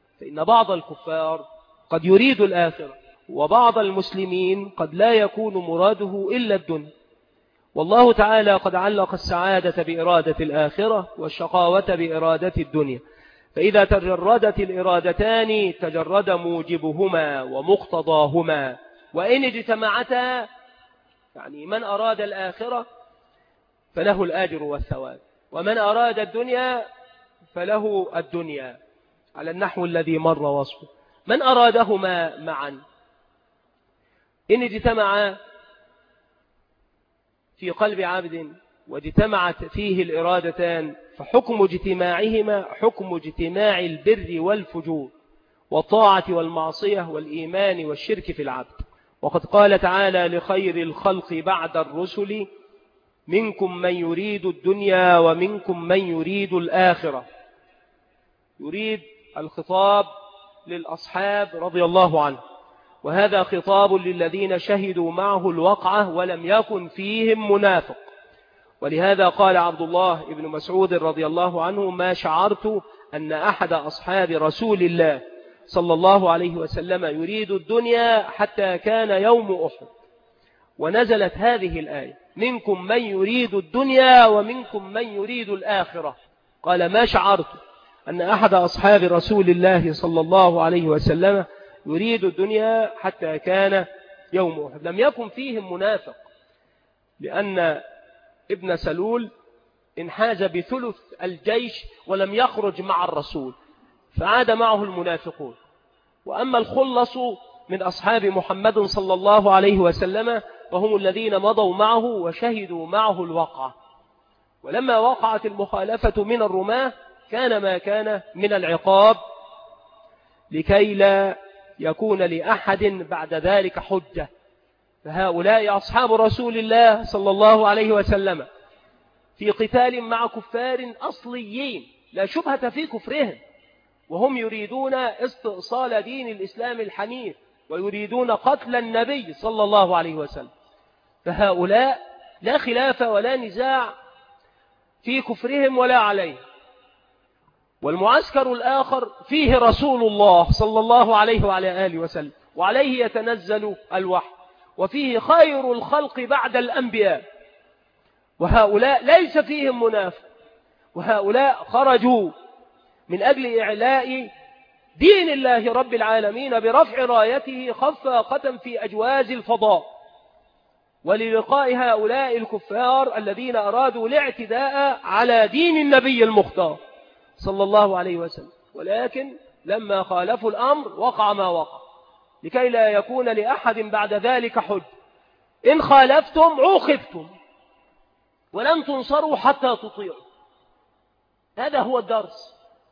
وبعض المسلمين قد لا يكون مراده إلا الدنيا. والله تعالى قد علق السعادة بإرادة الآخرة والشقاوة بإرادة الدنيا، فإذا تجردت الإرادتان تجرد موجبهما ومقتضاهما، وإن اجتمعتا يعني من أراد الآخرة فله الأجر والثواب، ومن أراد الدنيا فله الدنيا، على النحو الذي مر وصفه. من أرادهما معا إن اجتمعا في قلب عبد واجتمعت فيه الإرادتان فحكم اجتماعهما حكم اجتماع البر والفجور والطاعة والمعصية والإيمان والشرك في العبد. وقد قال تعالى لخير الخلق بعد الرسل: منكم من يريد الدنيا ومنكم من يريد الآخرة. يريد الخطاب للأصحاب رضي الله عنه، وهذا خطاب للذين شهدوا معه الوقعة ولم يكن فيهم منافق. ولهذا قال عبد الله بن مسعود رضي الله عنه: ما شعرت أن أحد أصحاب رسول الله صلى الله عليه وسلم يريد الدنيا حتى كان يوم أحد. ونزلت هذه الآية: منكم من يريد الدنيا ومنكم من يريد الآخرة. قال: ما شعرت أن أحد أصحاب رسول الله صلى الله عليه وسلم يريد الدنيا حتى كان يوم أحد. لم يكن فيهم منافق، لأن ابن سلول انحاز بثلث الجيش ولم يخرج مع الرسول، فعاد معه المنافقون. وأما الخلص من أصحاب محمد صلى الله عليه وسلم فهم الذين مضوا معه وشهدوا معه الوقعة. ولما وقعت المخالفة من الرماة كان ما كان من العقاب، لكي لا يكون لأحد بعد ذلك حجة. فهؤلاء أصحاب رسول الله صلى الله عليه وسلم في قتال مع كفار أصليين لا شبهة في كفرهم، وهم يريدون استئصال دين الإسلام الحنيف ويريدون قتل النبي صلى الله عليه وسلم. فهؤلاء لا خلاف ولا نزاع في كفرهم ولا عليه. والمعسكر الآخر فيه رسول الله صلى الله عليه وعلى آله وسلم، وعليه يتنزل الوحي، وفيه خير الخلق بعد الأنبياء، وهؤلاء ليس فيهم منافق، وهؤلاء خرجوا من أجل إعلاء دين الله رب العالمين برفع رايته خفاقة في أجواز الفضاء، وللقاء هؤلاء الكفار الذين أرادوا الاعتداء على دين النبي المختار صلى الله عليه وسلم. ولكن لما خالفوا الأمر وقع ما وقع، لكي لا يكون لأحد بعد ذلك حج. إن خالفتم عوقبتم ولن تنصروا حتى تطيعوا. هذا هو الدرس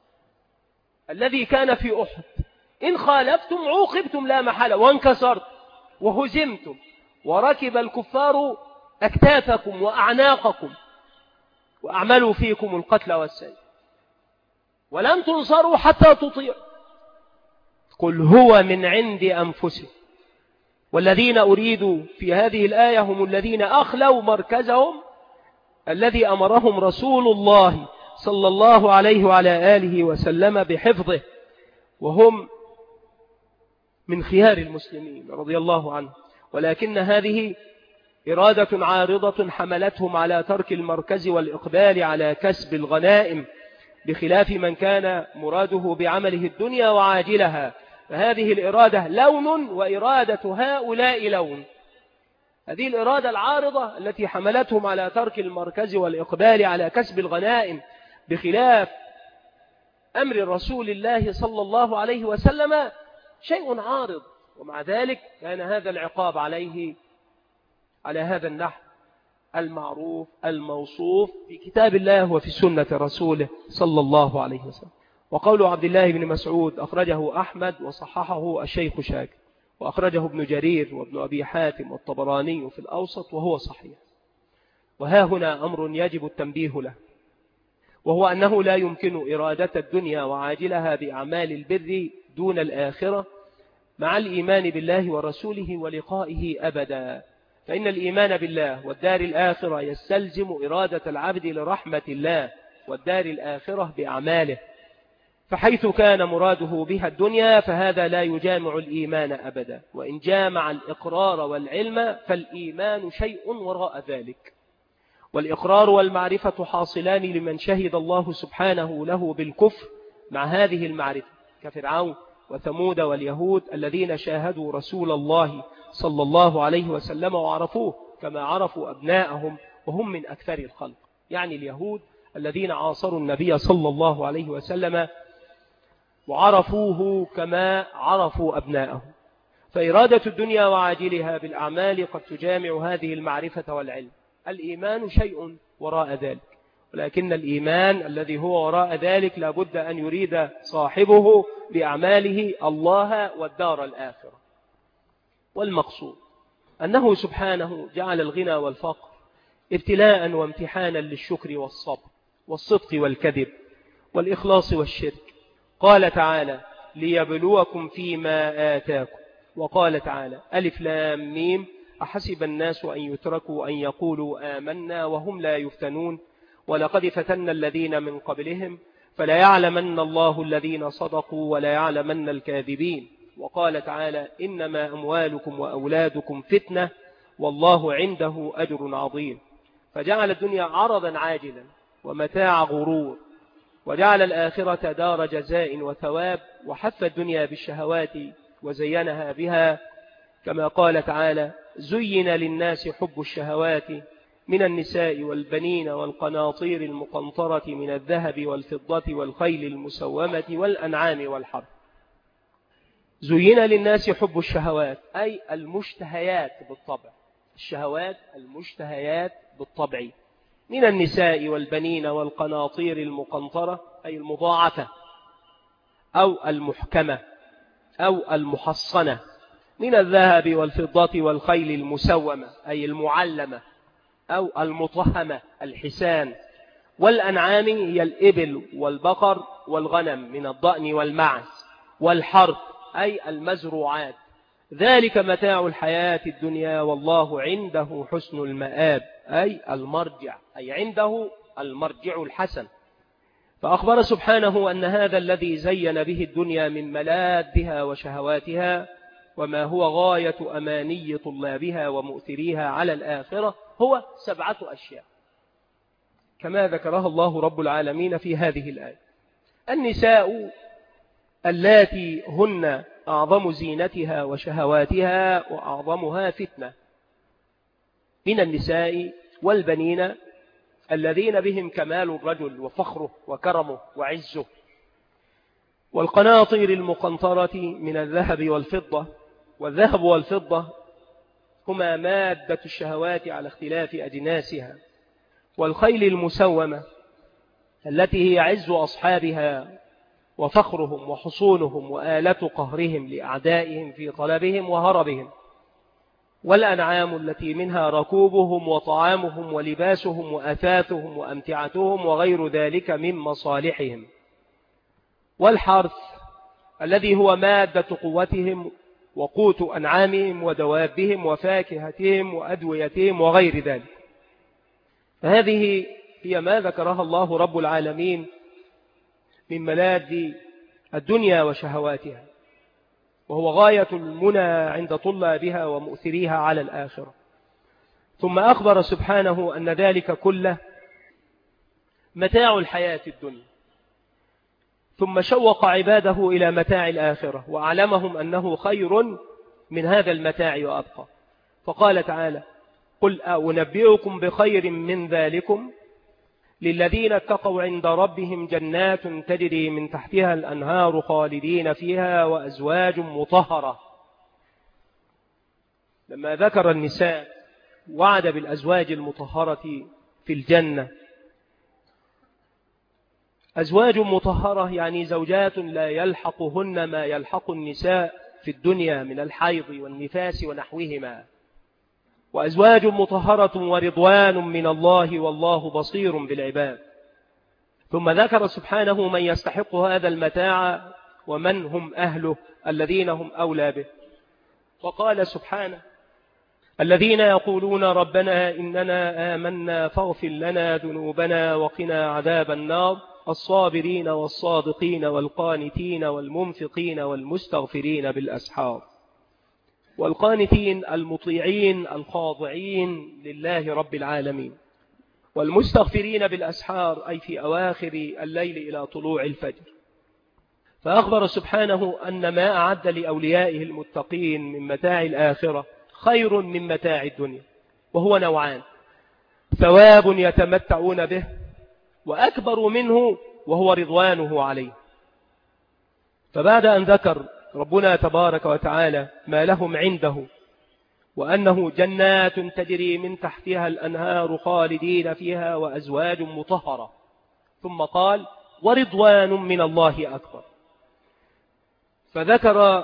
الذي كان في أحد. إن خالفتم عوقبتم لا محالة، وانكسرت وهزمتم، وركب الكفار أكتافكم وأعناقكم وأعملوا فيكم القتل والسيف، ولن تنصروا حتى تطيعوا. قل هو من عند أنفسهم. والذين أريدوا في هذه الآية هم الذين أخلوا مركزهم الذي أمرهم رسول الله صلى الله عليه وعلى آله وسلم بحفظه، وهم من خيار المسلمين رضي الله عنه. ولكن هذه إرادة عارضة حملتهم على ترك المركز والإقبال على كسب الغنائم، بخلاف من كان مراده بعمله الدنيا وعاجلها. فهذه الإرادة لون، وإرادة هؤلاء لون. هذه الإرادة العارضة التي حملتهم على ترك المركز والإقبال على كسب الغنائم بخلاف أمر رسول الله صلى الله عليه وسلم شيء عارض، ومع ذلك كان هذا العقاب عليه على هذا النحو المعروف الموصوف في كتاب الله وفي سنة رسوله صلى الله عليه وسلم. وقول عبد الله بن مسعود أخرجه أحمد وصححه الشيخ شاكر، وأخرجه ابن جرير وابن أبي حاتم والطبراني في الأوسط وهو صحيح. وها هنا أمر يجب التنبيه له، وهو أنه لا يمكن إرادة الدنيا وعاجلها بأعمال البر دون الآخرة مع الإيمان بالله ورسوله ولقائه أبدا. فإن الإيمان بالله والدار الآخرة يستلزم إرادة العبد لرحمة الله والدار الآخرة بأعماله، فحيث كان مراده بها الدنيا فهذا لا يجامع الإيمان أبدا، وإن جامع الإقرار والعلم فالإيمان شيء وراء ذلك. والإقرار والمعرفة حاصلان لمن شهد الله سبحانه له بالكفر مع هذه المعرفة، كفرعون وثمود واليهود الذين شاهدوا رسول الله صلى الله عليه وسلم وعرفوه كما عرفوا أبناءهم وهم من أكثر الخلق، يعني اليهود الذين عاصروا النبي صلى الله عليه وسلم وعرفوه كما عرفوا أبناءهم. فإرادة الدنيا وعاجلها بالأعمال قد تجامع هذه المعرفة والعلم. الإيمان شيء وراء ذلك، ولكن الإيمان الذي هو وراء ذلك لابد أن يريد صاحبه بأعماله الله والدار الآخرة. والمقصود أنه سبحانه جعل الغنى والفقر ابتلاء وامتحانا للشكر والصبر والصدق والكذب والإخلاص والشرك. قال تعالى ليبلوكم فيما آتاكم. وقال تعالى ألف لام ميم أحسب الناس أن يتركوا أن يقولوا آمنا وهم لا يفتنون ولقد فتنا الذين من قبلهم فلا يعلمن الله الذين صدقوا ولا يعلمن الكاذبين. وقال تعالى إنما أموالكم وأولادكم فتنة والله عنده أجر عظيم. فجعل الدنيا عرضا عاجلا ومتاع غرور، وجعل الآخرة دار جزاء وثواب، وحف الدنيا بالشهوات وزينها بها، كما قال تعالى زين للناس حب الشهوات من النساء والبنين والقناطير المقنطرة من الذهب والفضة والخيل المسومة والأنعام والحرث. زين للناس حب الشهوات أي المشتهيات بالطبع، الشهوات المشتهيات بالطبع، من النساء والبنين والقناطير المقنطرة أي المضاعفة أو المحكمة أو المحصنة، من الذهب والفضة والخيل المسومة أي المعلمة أو المطهمة الحسان، والأنعام هي الإبل والبقر والغنم من الضأن والمعز، والحرث أي المزروعات. ذلك متاع الحياة الدنيا والله عنده حسن المآب أي المرجع، أي عنده المرجع الحسن. فأخبر سبحانه أن هذا الذي زين به الدنيا من ملاذها وشهواتها وما هو غاية أماني طلابها ومؤثريها على الآخرة هو 7 أشياء كما ذكرها الله رب العالمين في هذه الآية. النساء اللاتي هن أعظم زينتها وشهواتها وأعظمها فتنة، من النساء والبنين الذين بهم كمال الرجل وفخره وكرمه وعزه، والقناطير المقنطرة من الذهب والفضة. والذهب والفضة هما مادة الشهوات على اختلاف أجناسها، والخيل المسومة التي هي عز أصحابها وفخرهم وحصونهم وآلة قهرهم لأعدائهم في طلبهم وهربهم، والأنعام التي منها ركوبهم وطعامهم ولباسهم وأثاثهم وأمتعتهم وغير ذلك من مصالحهم، والحرث الذي هو مادة قوتهم وقوت أنعامهم ودوابهم وفاكهتهم وأدويتهم وغير ذلك. فهذه هي ما ذكرها الله رب العالمين من ملاذ الدنيا وشهواتها، وهو غاية المنى عند طلابها ومؤثريها على الآخرة. ثم أخبر سبحانه أن ذلك كله متاع الحياة الدنيا، ثم شوق عباده إلى متاع الآخرة وأعلمهم أنه خير من هذا المتاع وأبقى. فقال تعالى قل أنبئكم بخير من ذلكم للذين اتقوا عند ربهم جنات تجري من تحتها الأنهار خالدين فيها وأزواج مطهرة. لما ذكر النساء وعد بالأزواج المطهرة في الجنة. أزواج مطهرة يعني زوجات لا يلحقهن ما يلحق النساء في الدنيا من الحيض والنفاس ونحوهما، وأزواج مطهرة ورضوان من الله والله بصير بالعباد. ثم ذكر سبحانه من يستحق هذا المتاع ومن هم أهله الذين هم أولى به. وقال سبحانه الذين يقولون ربنا إننا آمنا فاغفر لنا ذنوبنا وقنا عذاب النار الصابرين والصادقين والقانتين والمنفقين والمستغفرين بالأسحار. والقانتين المطيعين الخاضعين لله رب العالمين، والمستغفرين بالأسحار أي في أواخر الليل إلى طلوع الفجر. فأخبر سبحانه أن ما أعد لأوليائه المتقين من متاع الآخرة خير من متاع الدنيا، وهو نوعان: ثواب يتمتعون به، وأكبر منه وهو رضوانه عليه. فبعد أن ذكر ربنا تبارك وتعالى ما لهم عنده وأنه جنات تجري من تحتها الأنهار خالدين فيها وأزواج مطهرة، ثم قال ورضوان من الله أكبر. فذكر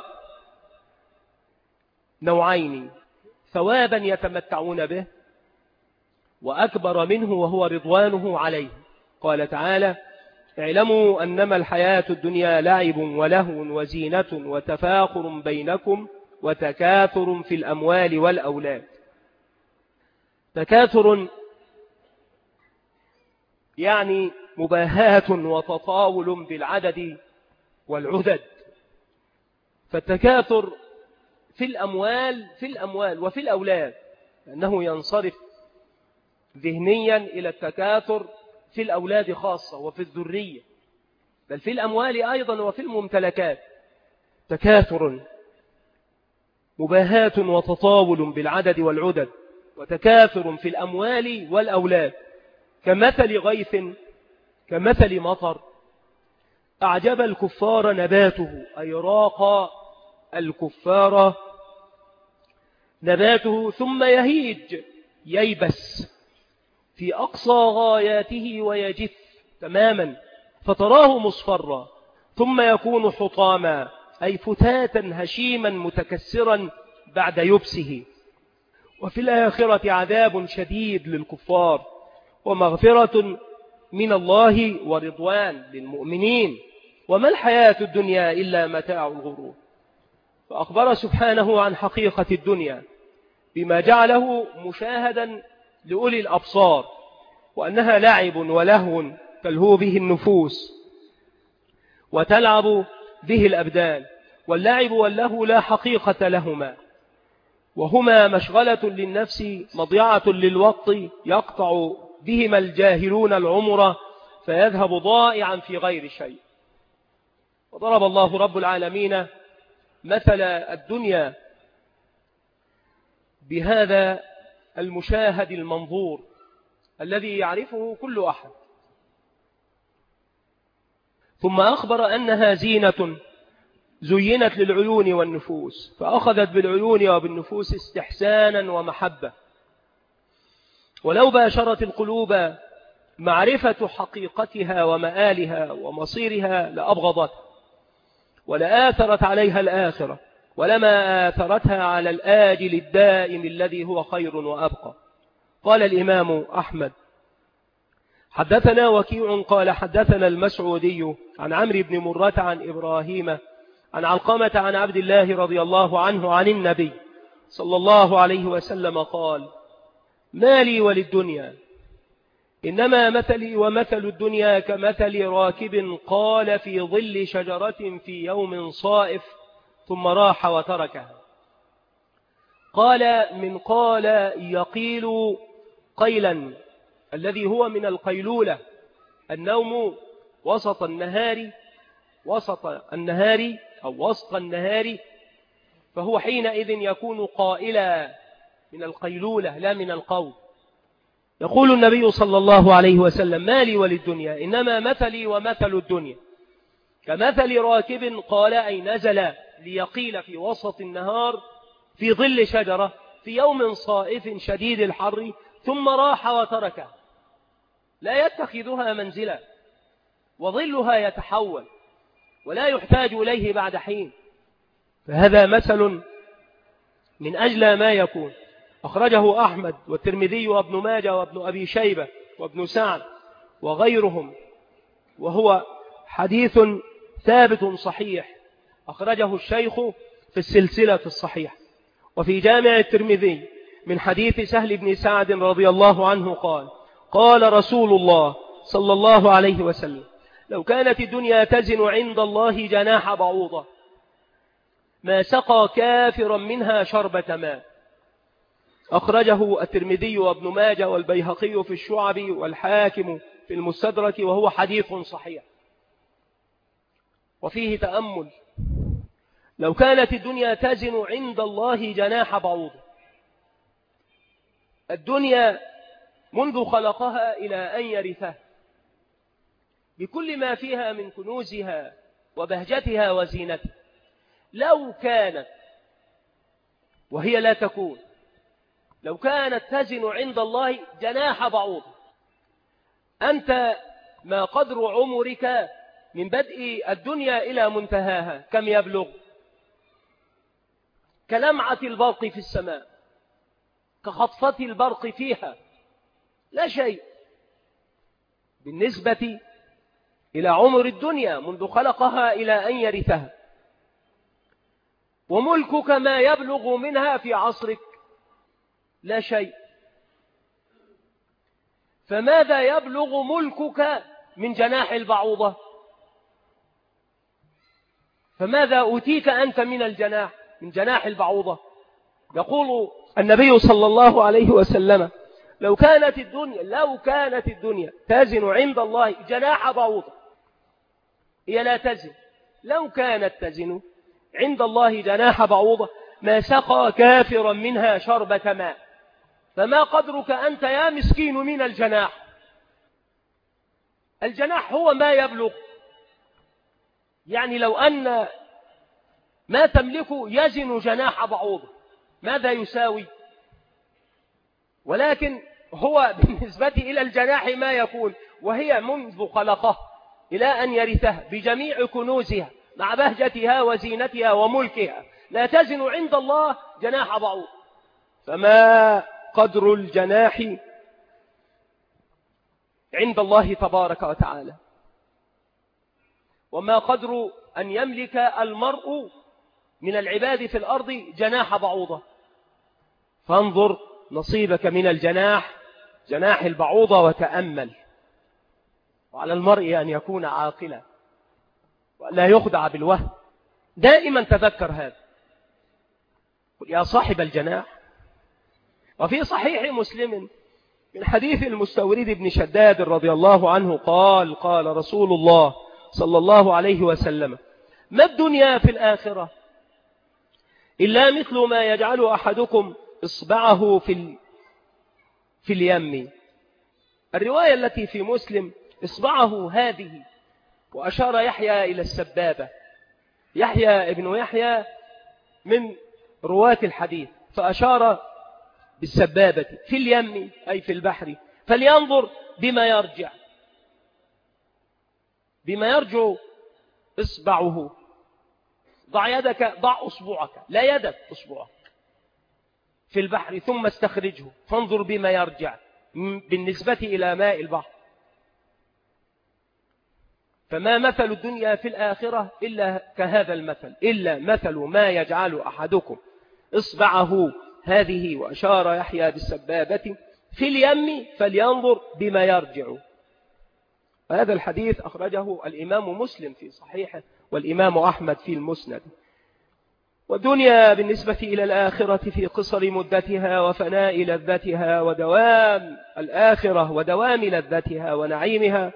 نوعين: ثوابا يتمتعون به، وأكبر منه وهو رضوانه عليه. قال تعالى: اعلموا أنما الحياة الدنيا لعب ولهو وزينة وتفاخر بينكم وتكاثر في الأموال والأولاد. تكاثر يعني مباهاة وتطاول بالعدد والعدد، فالتكاثر في الأموال وفي الأولاد، لأنه ينصرف ذهنيا إلى التكاثر في الأولاد خاصة وفي الذرية، بل في الأموال أيضا وفي الممتلكات. تكاثر مباهاة وتطاول بالعدد والعدد وتكاثر في الأموال والأولاد كمثل غيث كمثل مطر أعجب الكفار نباته، أي راق الكفار نباته ثم يهيج ييبس في أقصى غاياته ويجف تماما فتراه مصفرا ثم يكون حطاما، أي فتاتا هشيما متكسرا بعد يبسه. وفي الآخرة عذاب شديد للكفار ومغفرة من الله ورضوان للمؤمنين، وما الحياة الدنيا إلا متاع الغرور. فأخبر سبحانه عن حقيقة الدنيا بما جعله مشاهدا لأولي الأبصار، وأنها لعب ولهو تلهو به النفوس وتلعب به الأبدان، واللعب واللهو لا حقيقة لهما، وهما مشغلة للنفس مضيعة للوقت يقطع بهما الجاهلون العمر فيذهب ضائعا في غير شيء. وضرب الله رب العالمين مثل الدنيا بهذا المشاهد المنظور الذي يعرفه كل أحد، ثم أخبر أنها زينة زينت للعيون والنفوس، فأخذت بالعيون وبالنفوس استحسانا ومحبة، ولو باشرت القلوب معرفة حقيقتها ومآلها ومصيرها لأبغضتها ولآثرت عليها الآخرة، ولما آثرتها على الآجل الدائم الذي هو خير وأبقى. قال الإمام أحمد: حدثنا وكيع قال حدثنا المسعودي عن عمرو بن مرة عن إبراهيم عن علقمة عن عبد الله رضي الله عنه عن النبي صلى الله عليه وسلم قال: ما لي وللدنيا إنما مثلي ومثل الدنيا كمثل راكب قال في ظل شجرة في يوم صائف ثم راح وتركها. قال من قال يقيل قيلا الذي هو من القيلولة النوم وسط النهار، فهو حينئذ يكون قائلا من القيلولة لا من القول. يقول النبي صلى الله عليه وسلم: ما لي وللدنيا إنما مثلي ومثل الدنيا كمثل راكب قال أي نزل ليقيل في وسط النهار في ظل شجرة في يوم صائف شديد الحر ثم راح وتركه، لا يتخذها منزلا وظلها يتحول ولا يحتاج إليه بعد حين. فهذا مثل من أجل ما يكون. أخرجه أحمد والترمذي وابن ماجه وابن أبي شيبة وابن سعد وغيرهم، وهو حديث ثابت صحيح أخرجه الشيخ في السلسلة الصحيحة. وفي جامع الترمذي من حديث سهل بن سعد رضي الله عنه قال: قال رسول الله صلى الله عليه وسلم: لو كانت الدنيا تزن عند الله جناح بعوضة ما سقى كافرا منها شربة ماء. أخرجه الترمذي وابن ماجه والبيهقي في الشعب والحاكم في المستدرك، وهو حديث صحيح. وفيه تأمل: لو كانت الدنيا تزن عند الله جناح بعوضة، الدنيا منذ خلقها إلى أن يرثها بكل ما فيها من كنوزها وبهجتها وزينتها، لو كانت، وهي لا تكون، لو كانت تزن عند الله جناح بعوضة، أنت ما قدر عمرك من بدء الدنيا إلى منتهاها كم يبلغ؟ كلمعة البرق في السماء، كخطفة البرق فيها، لا شيء بالنسبة إلى عمر الدنيا منذ خلقها إلى أن يرثها. وملكك ما يبلغ منها في عصرك؟ لا شيء. فماذا يبلغ ملكك من جناح البعوضة؟ فماذا أوتيك أنت من الجناح، من جناح البعوضة؟ يقول النبي صلى الله عليه وسلم: لو كانت الدنيا تزن عند الله جناح بعوضة، هي لا تزن، لو كانت تزن عند الله جناح بعوضة ما سقى كافرا منها شربة ماء. فما قدرك أنت يا مسكين من الجناح؟ الجناح هو ما يبلغ. يعني لو أن ما تملك يزن جناح بعوضة ماذا يساوي؟ ولكن هو بالنسبة إلى الجناح ما يكون، وهي منذ خلقه إلى أن يرثها بجميع كنوزها مع بهجتها وزينتها وملكها لا تزن عند الله جناح بعوض. فما قدر الجناح عند الله تبارك وتعالى؟ وما قدر أن يملك المرء من العباد في الأرض جناح بعوضة؟ فانظر نصيبك من الجناح، جناح البعوضة، وتأمل. وعلى المرء أن يكون عاقلا ولا يخدع بالوهم. دائما تذكر هذا. قل يا صاحب الجناح. وفي صحيح مسلم من حديث المستورد بن شداد رضي الله عنه قال: قال رسول الله صلى الله عليه وسلم: ما الدنيا في الآخرة إلا مثل ما يجعل أحدكم إصبعه في اليم. الرواية التي في مسلم إصبعه هذه، وأشار يحيى إلى السبابة. يحيى ابن يحيى من رواة الحديث، فأشار بالسبابة في اليم أي في البحر، فلينظر بما يرجع إصبعه. ضع يدك، ضع أصبعك، لا يدك، أصبعك في البحر ثم استخرجه، فانظر بما يرجع بالنسبة إلى ماء البحر. فما مثل الدنيا في الآخرة إلا كهذا المثل، إلا مثل ما يجعل أحدكم إصبعه هذه، وأشار يحيى بالسبابة في اليم، فلينظر بما يرجع. هذا الحديث أخرجه الإمام مسلم في صحيحه والإمام أحمد في المسند. والدنيا بالنسبة إلى الآخرة في قصر مدتها وفناء لذتها ودوام الآخرة ودوام لذتها ونعيمها،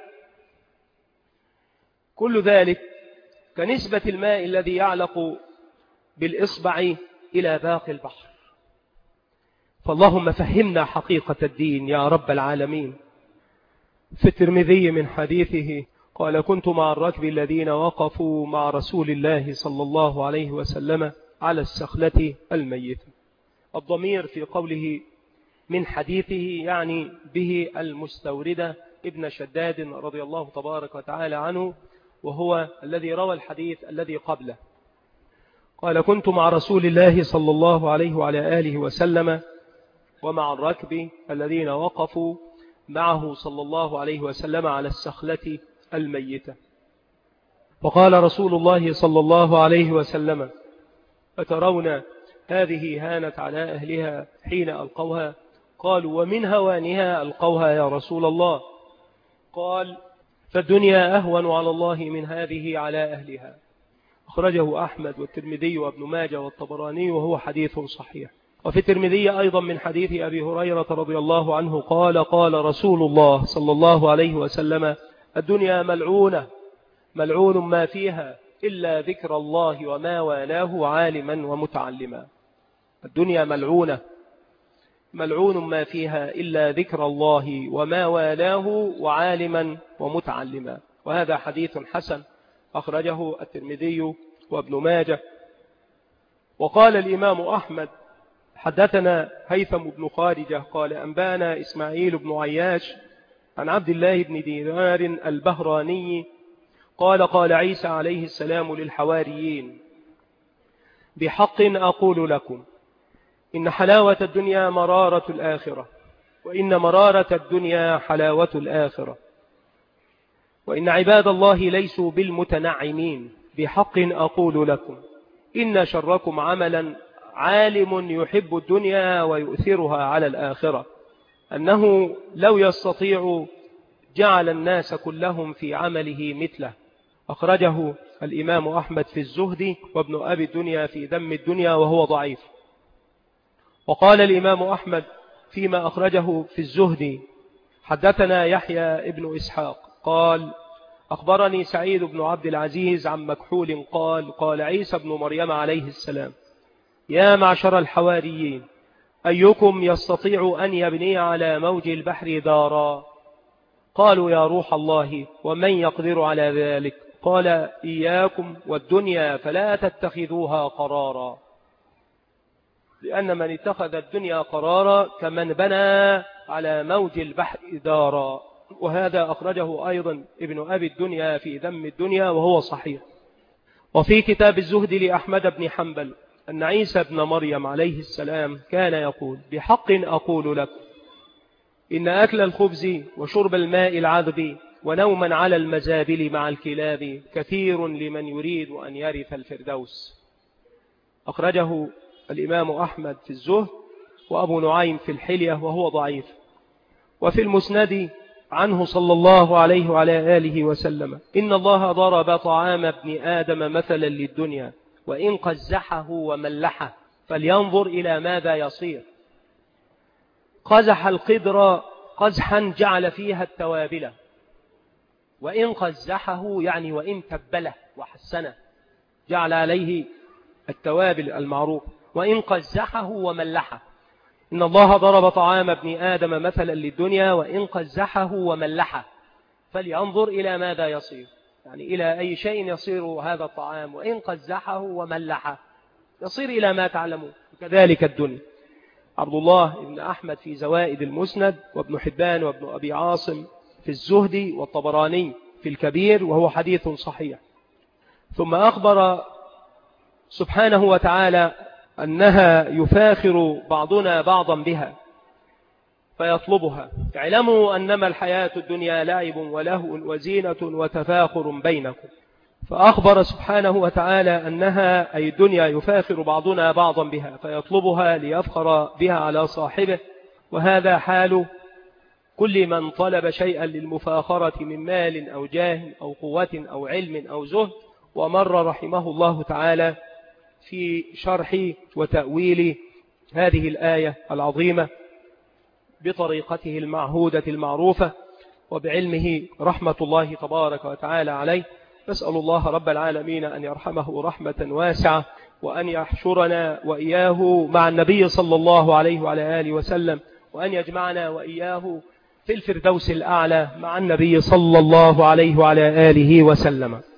كل ذلك كنسبة الماء الذي يعلق بالإصبع إلى باقي البحر. فاللهم فهمنا حقيقة الدين يا رب العالمين. في الترمذي من حديثه قال: كنت مع الركب الذين وقفوا مع رسول الله صلى الله عليه وسلم على السخلة الميتة. الضمير في قوله من حديثه يعني به المستورد ابن شداد رضي الله تبارك وتعالى عنه، وهو الذي روى الحديث الذي قبله. قال: كنت مع رسول الله صلى الله عليه وعلى آله وسلم ومع الركب الذين وقفوا معه صلى الله عليه وسلم على السخلة الميتة. وقال رسول الله صلى الله عليه وسلم: أترون هذه هانت على أهلها حين ألقوها؟ قالوا: ومن هوانها ألقوها يا رسول الله؟ قال: فالدنيا أهون على الله من هذه على أهلها. أخرجه أحمد والترمذي وابن ماجه والطبراني، وهو حديث صحيح. وفي الترمذي أيضا من حديث أبي هريرة رضي الله عنه قال: قال رسول الله صلى الله عليه وسلم: الدنيا ملعونة، ملعون ما فيها إلا ذكر الله وما والاه عالما ومتعلما. الدنيا ملعونة، ملعون ما فيها إلا ذكر الله وما والاه وعالما ومتعلما. وهذا حديث حسن أخرجه الترمذي وابن ماجه. وقال الإمام أحمد: حدثنا هيثم بن خارجة قال: أنبانا إسماعيل بن عياش عن عبد الله بن دينار البهراني قال: قال عيسى عليه السلام للحواريين: بحق أقول لكم إن حلاوة الدنيا مرارة الآخرة، وإن مرارة الدنيا حلاوة الآخرة. وإن عباد الله ليسوا بالمتنعمين، بحق أقول لكم إن شركم عملا عالم يحب الدنيا ويؤثرها على الآخرة، أنه لو يستطيع جعل الناس كلهم في عمله مثله. أخرجه الإمام أحمد في الزهد، وابن أبي الدنيا في ذم الدنيا، وهو ضعيف. وقال الإمام أحمد فيما أخرجه في الزهد: حدثنا يحيى ابن إسحاق قال: أخبرني سعيد بن عبد العزيز عن مكحول قال: قال عيسى بن مريم عليه السلام: يا معشر الحواريين، أيكم يستطيع أن يبني على موج البحر دارا؟ قالوا يا روح الله، ومن يقدر على ذلك؟ قال: إياكم والدنيا فلا تتخذوها قرارا، لأن من اتخذ الدنيا قرارا كمن بنى على موج البحر دارا. وهذا أخرجه أيضا ابن أبي الدنيا في ذم الدنيا، وهو صحيح. وفي كتاب الزهد لأحمد بن حنبل أن عيسى بن مريم عليه السلام كان يقول: بحق أقول لكم إن أكل الخبز وشرب الماء العذب ونوما على المزابل مع الكلاب كثير لمن يريد أن يرث الفردوس. أخرجه الإمام أحمد في الزهد، وأبو نعيم في الحلية، وهو ضعيف. وفي المسند عنه صلى الله عليه وعلى آله وسلم: إن الله ضرب طعام ابن آدم مثلا للدنيا، وإن قزحه وملحه فلينظر إلى ماذا يصير. قزح القدر قزحا جعل فيها التوابل، وإن قزحه يعني وإن تبله وحسنه جعل عليه التوابل المعروف، وإن قزحه وملحه. إن الله ضرب طعام ابن آدم مثلا للدنيا، وإن قزحه وملحه فلينظر إلى ماذا يصير، يعني إلى أي شيء يصير هذا الطعام. وإن قزحه وملحه يصير إلى ما تعلمون. كذلك الدنيا. عبد الله بن أحمد في زوائد المسند، وابن حبان وابن أبي عاصم في الزهد، والطبراني في الكبير، وهو حديث صحيح. ثم أخبر سبحانه وتعالى أنها يفاخر بعضنا بعضا بها فيطلبها. اعلموا أنما الحياة الدنيا لعب ولهو وزينة وتفاخر بينكم. فأخبر سبحانه وتعالى أنها أي الدنيا يفاخر بعضنا بعضا بها فيطلبها ليفخر بها على صاحبه. وهذا حال كل من طلب شيئا للمفاخرة من مال أو جاه أو قوة أو علم أو زهد. ومر رحمه الله تعالى في شرح وتأويل هذه الآية العظيمة بطريقته المعهودة المعروفة، وبعلمه رحمة الله تبارك وتعالى عليه. نسأل الله رب العالمين أن يرحمه رحمة واسعة، وأن يحشرنا وإياه مع النبي صلى الله عليه وعلى آله وسلم، وأن يجمعنا وإياه في الفردوس الأعلى مع النبي صلى الله عليه وعلى آله وسلم.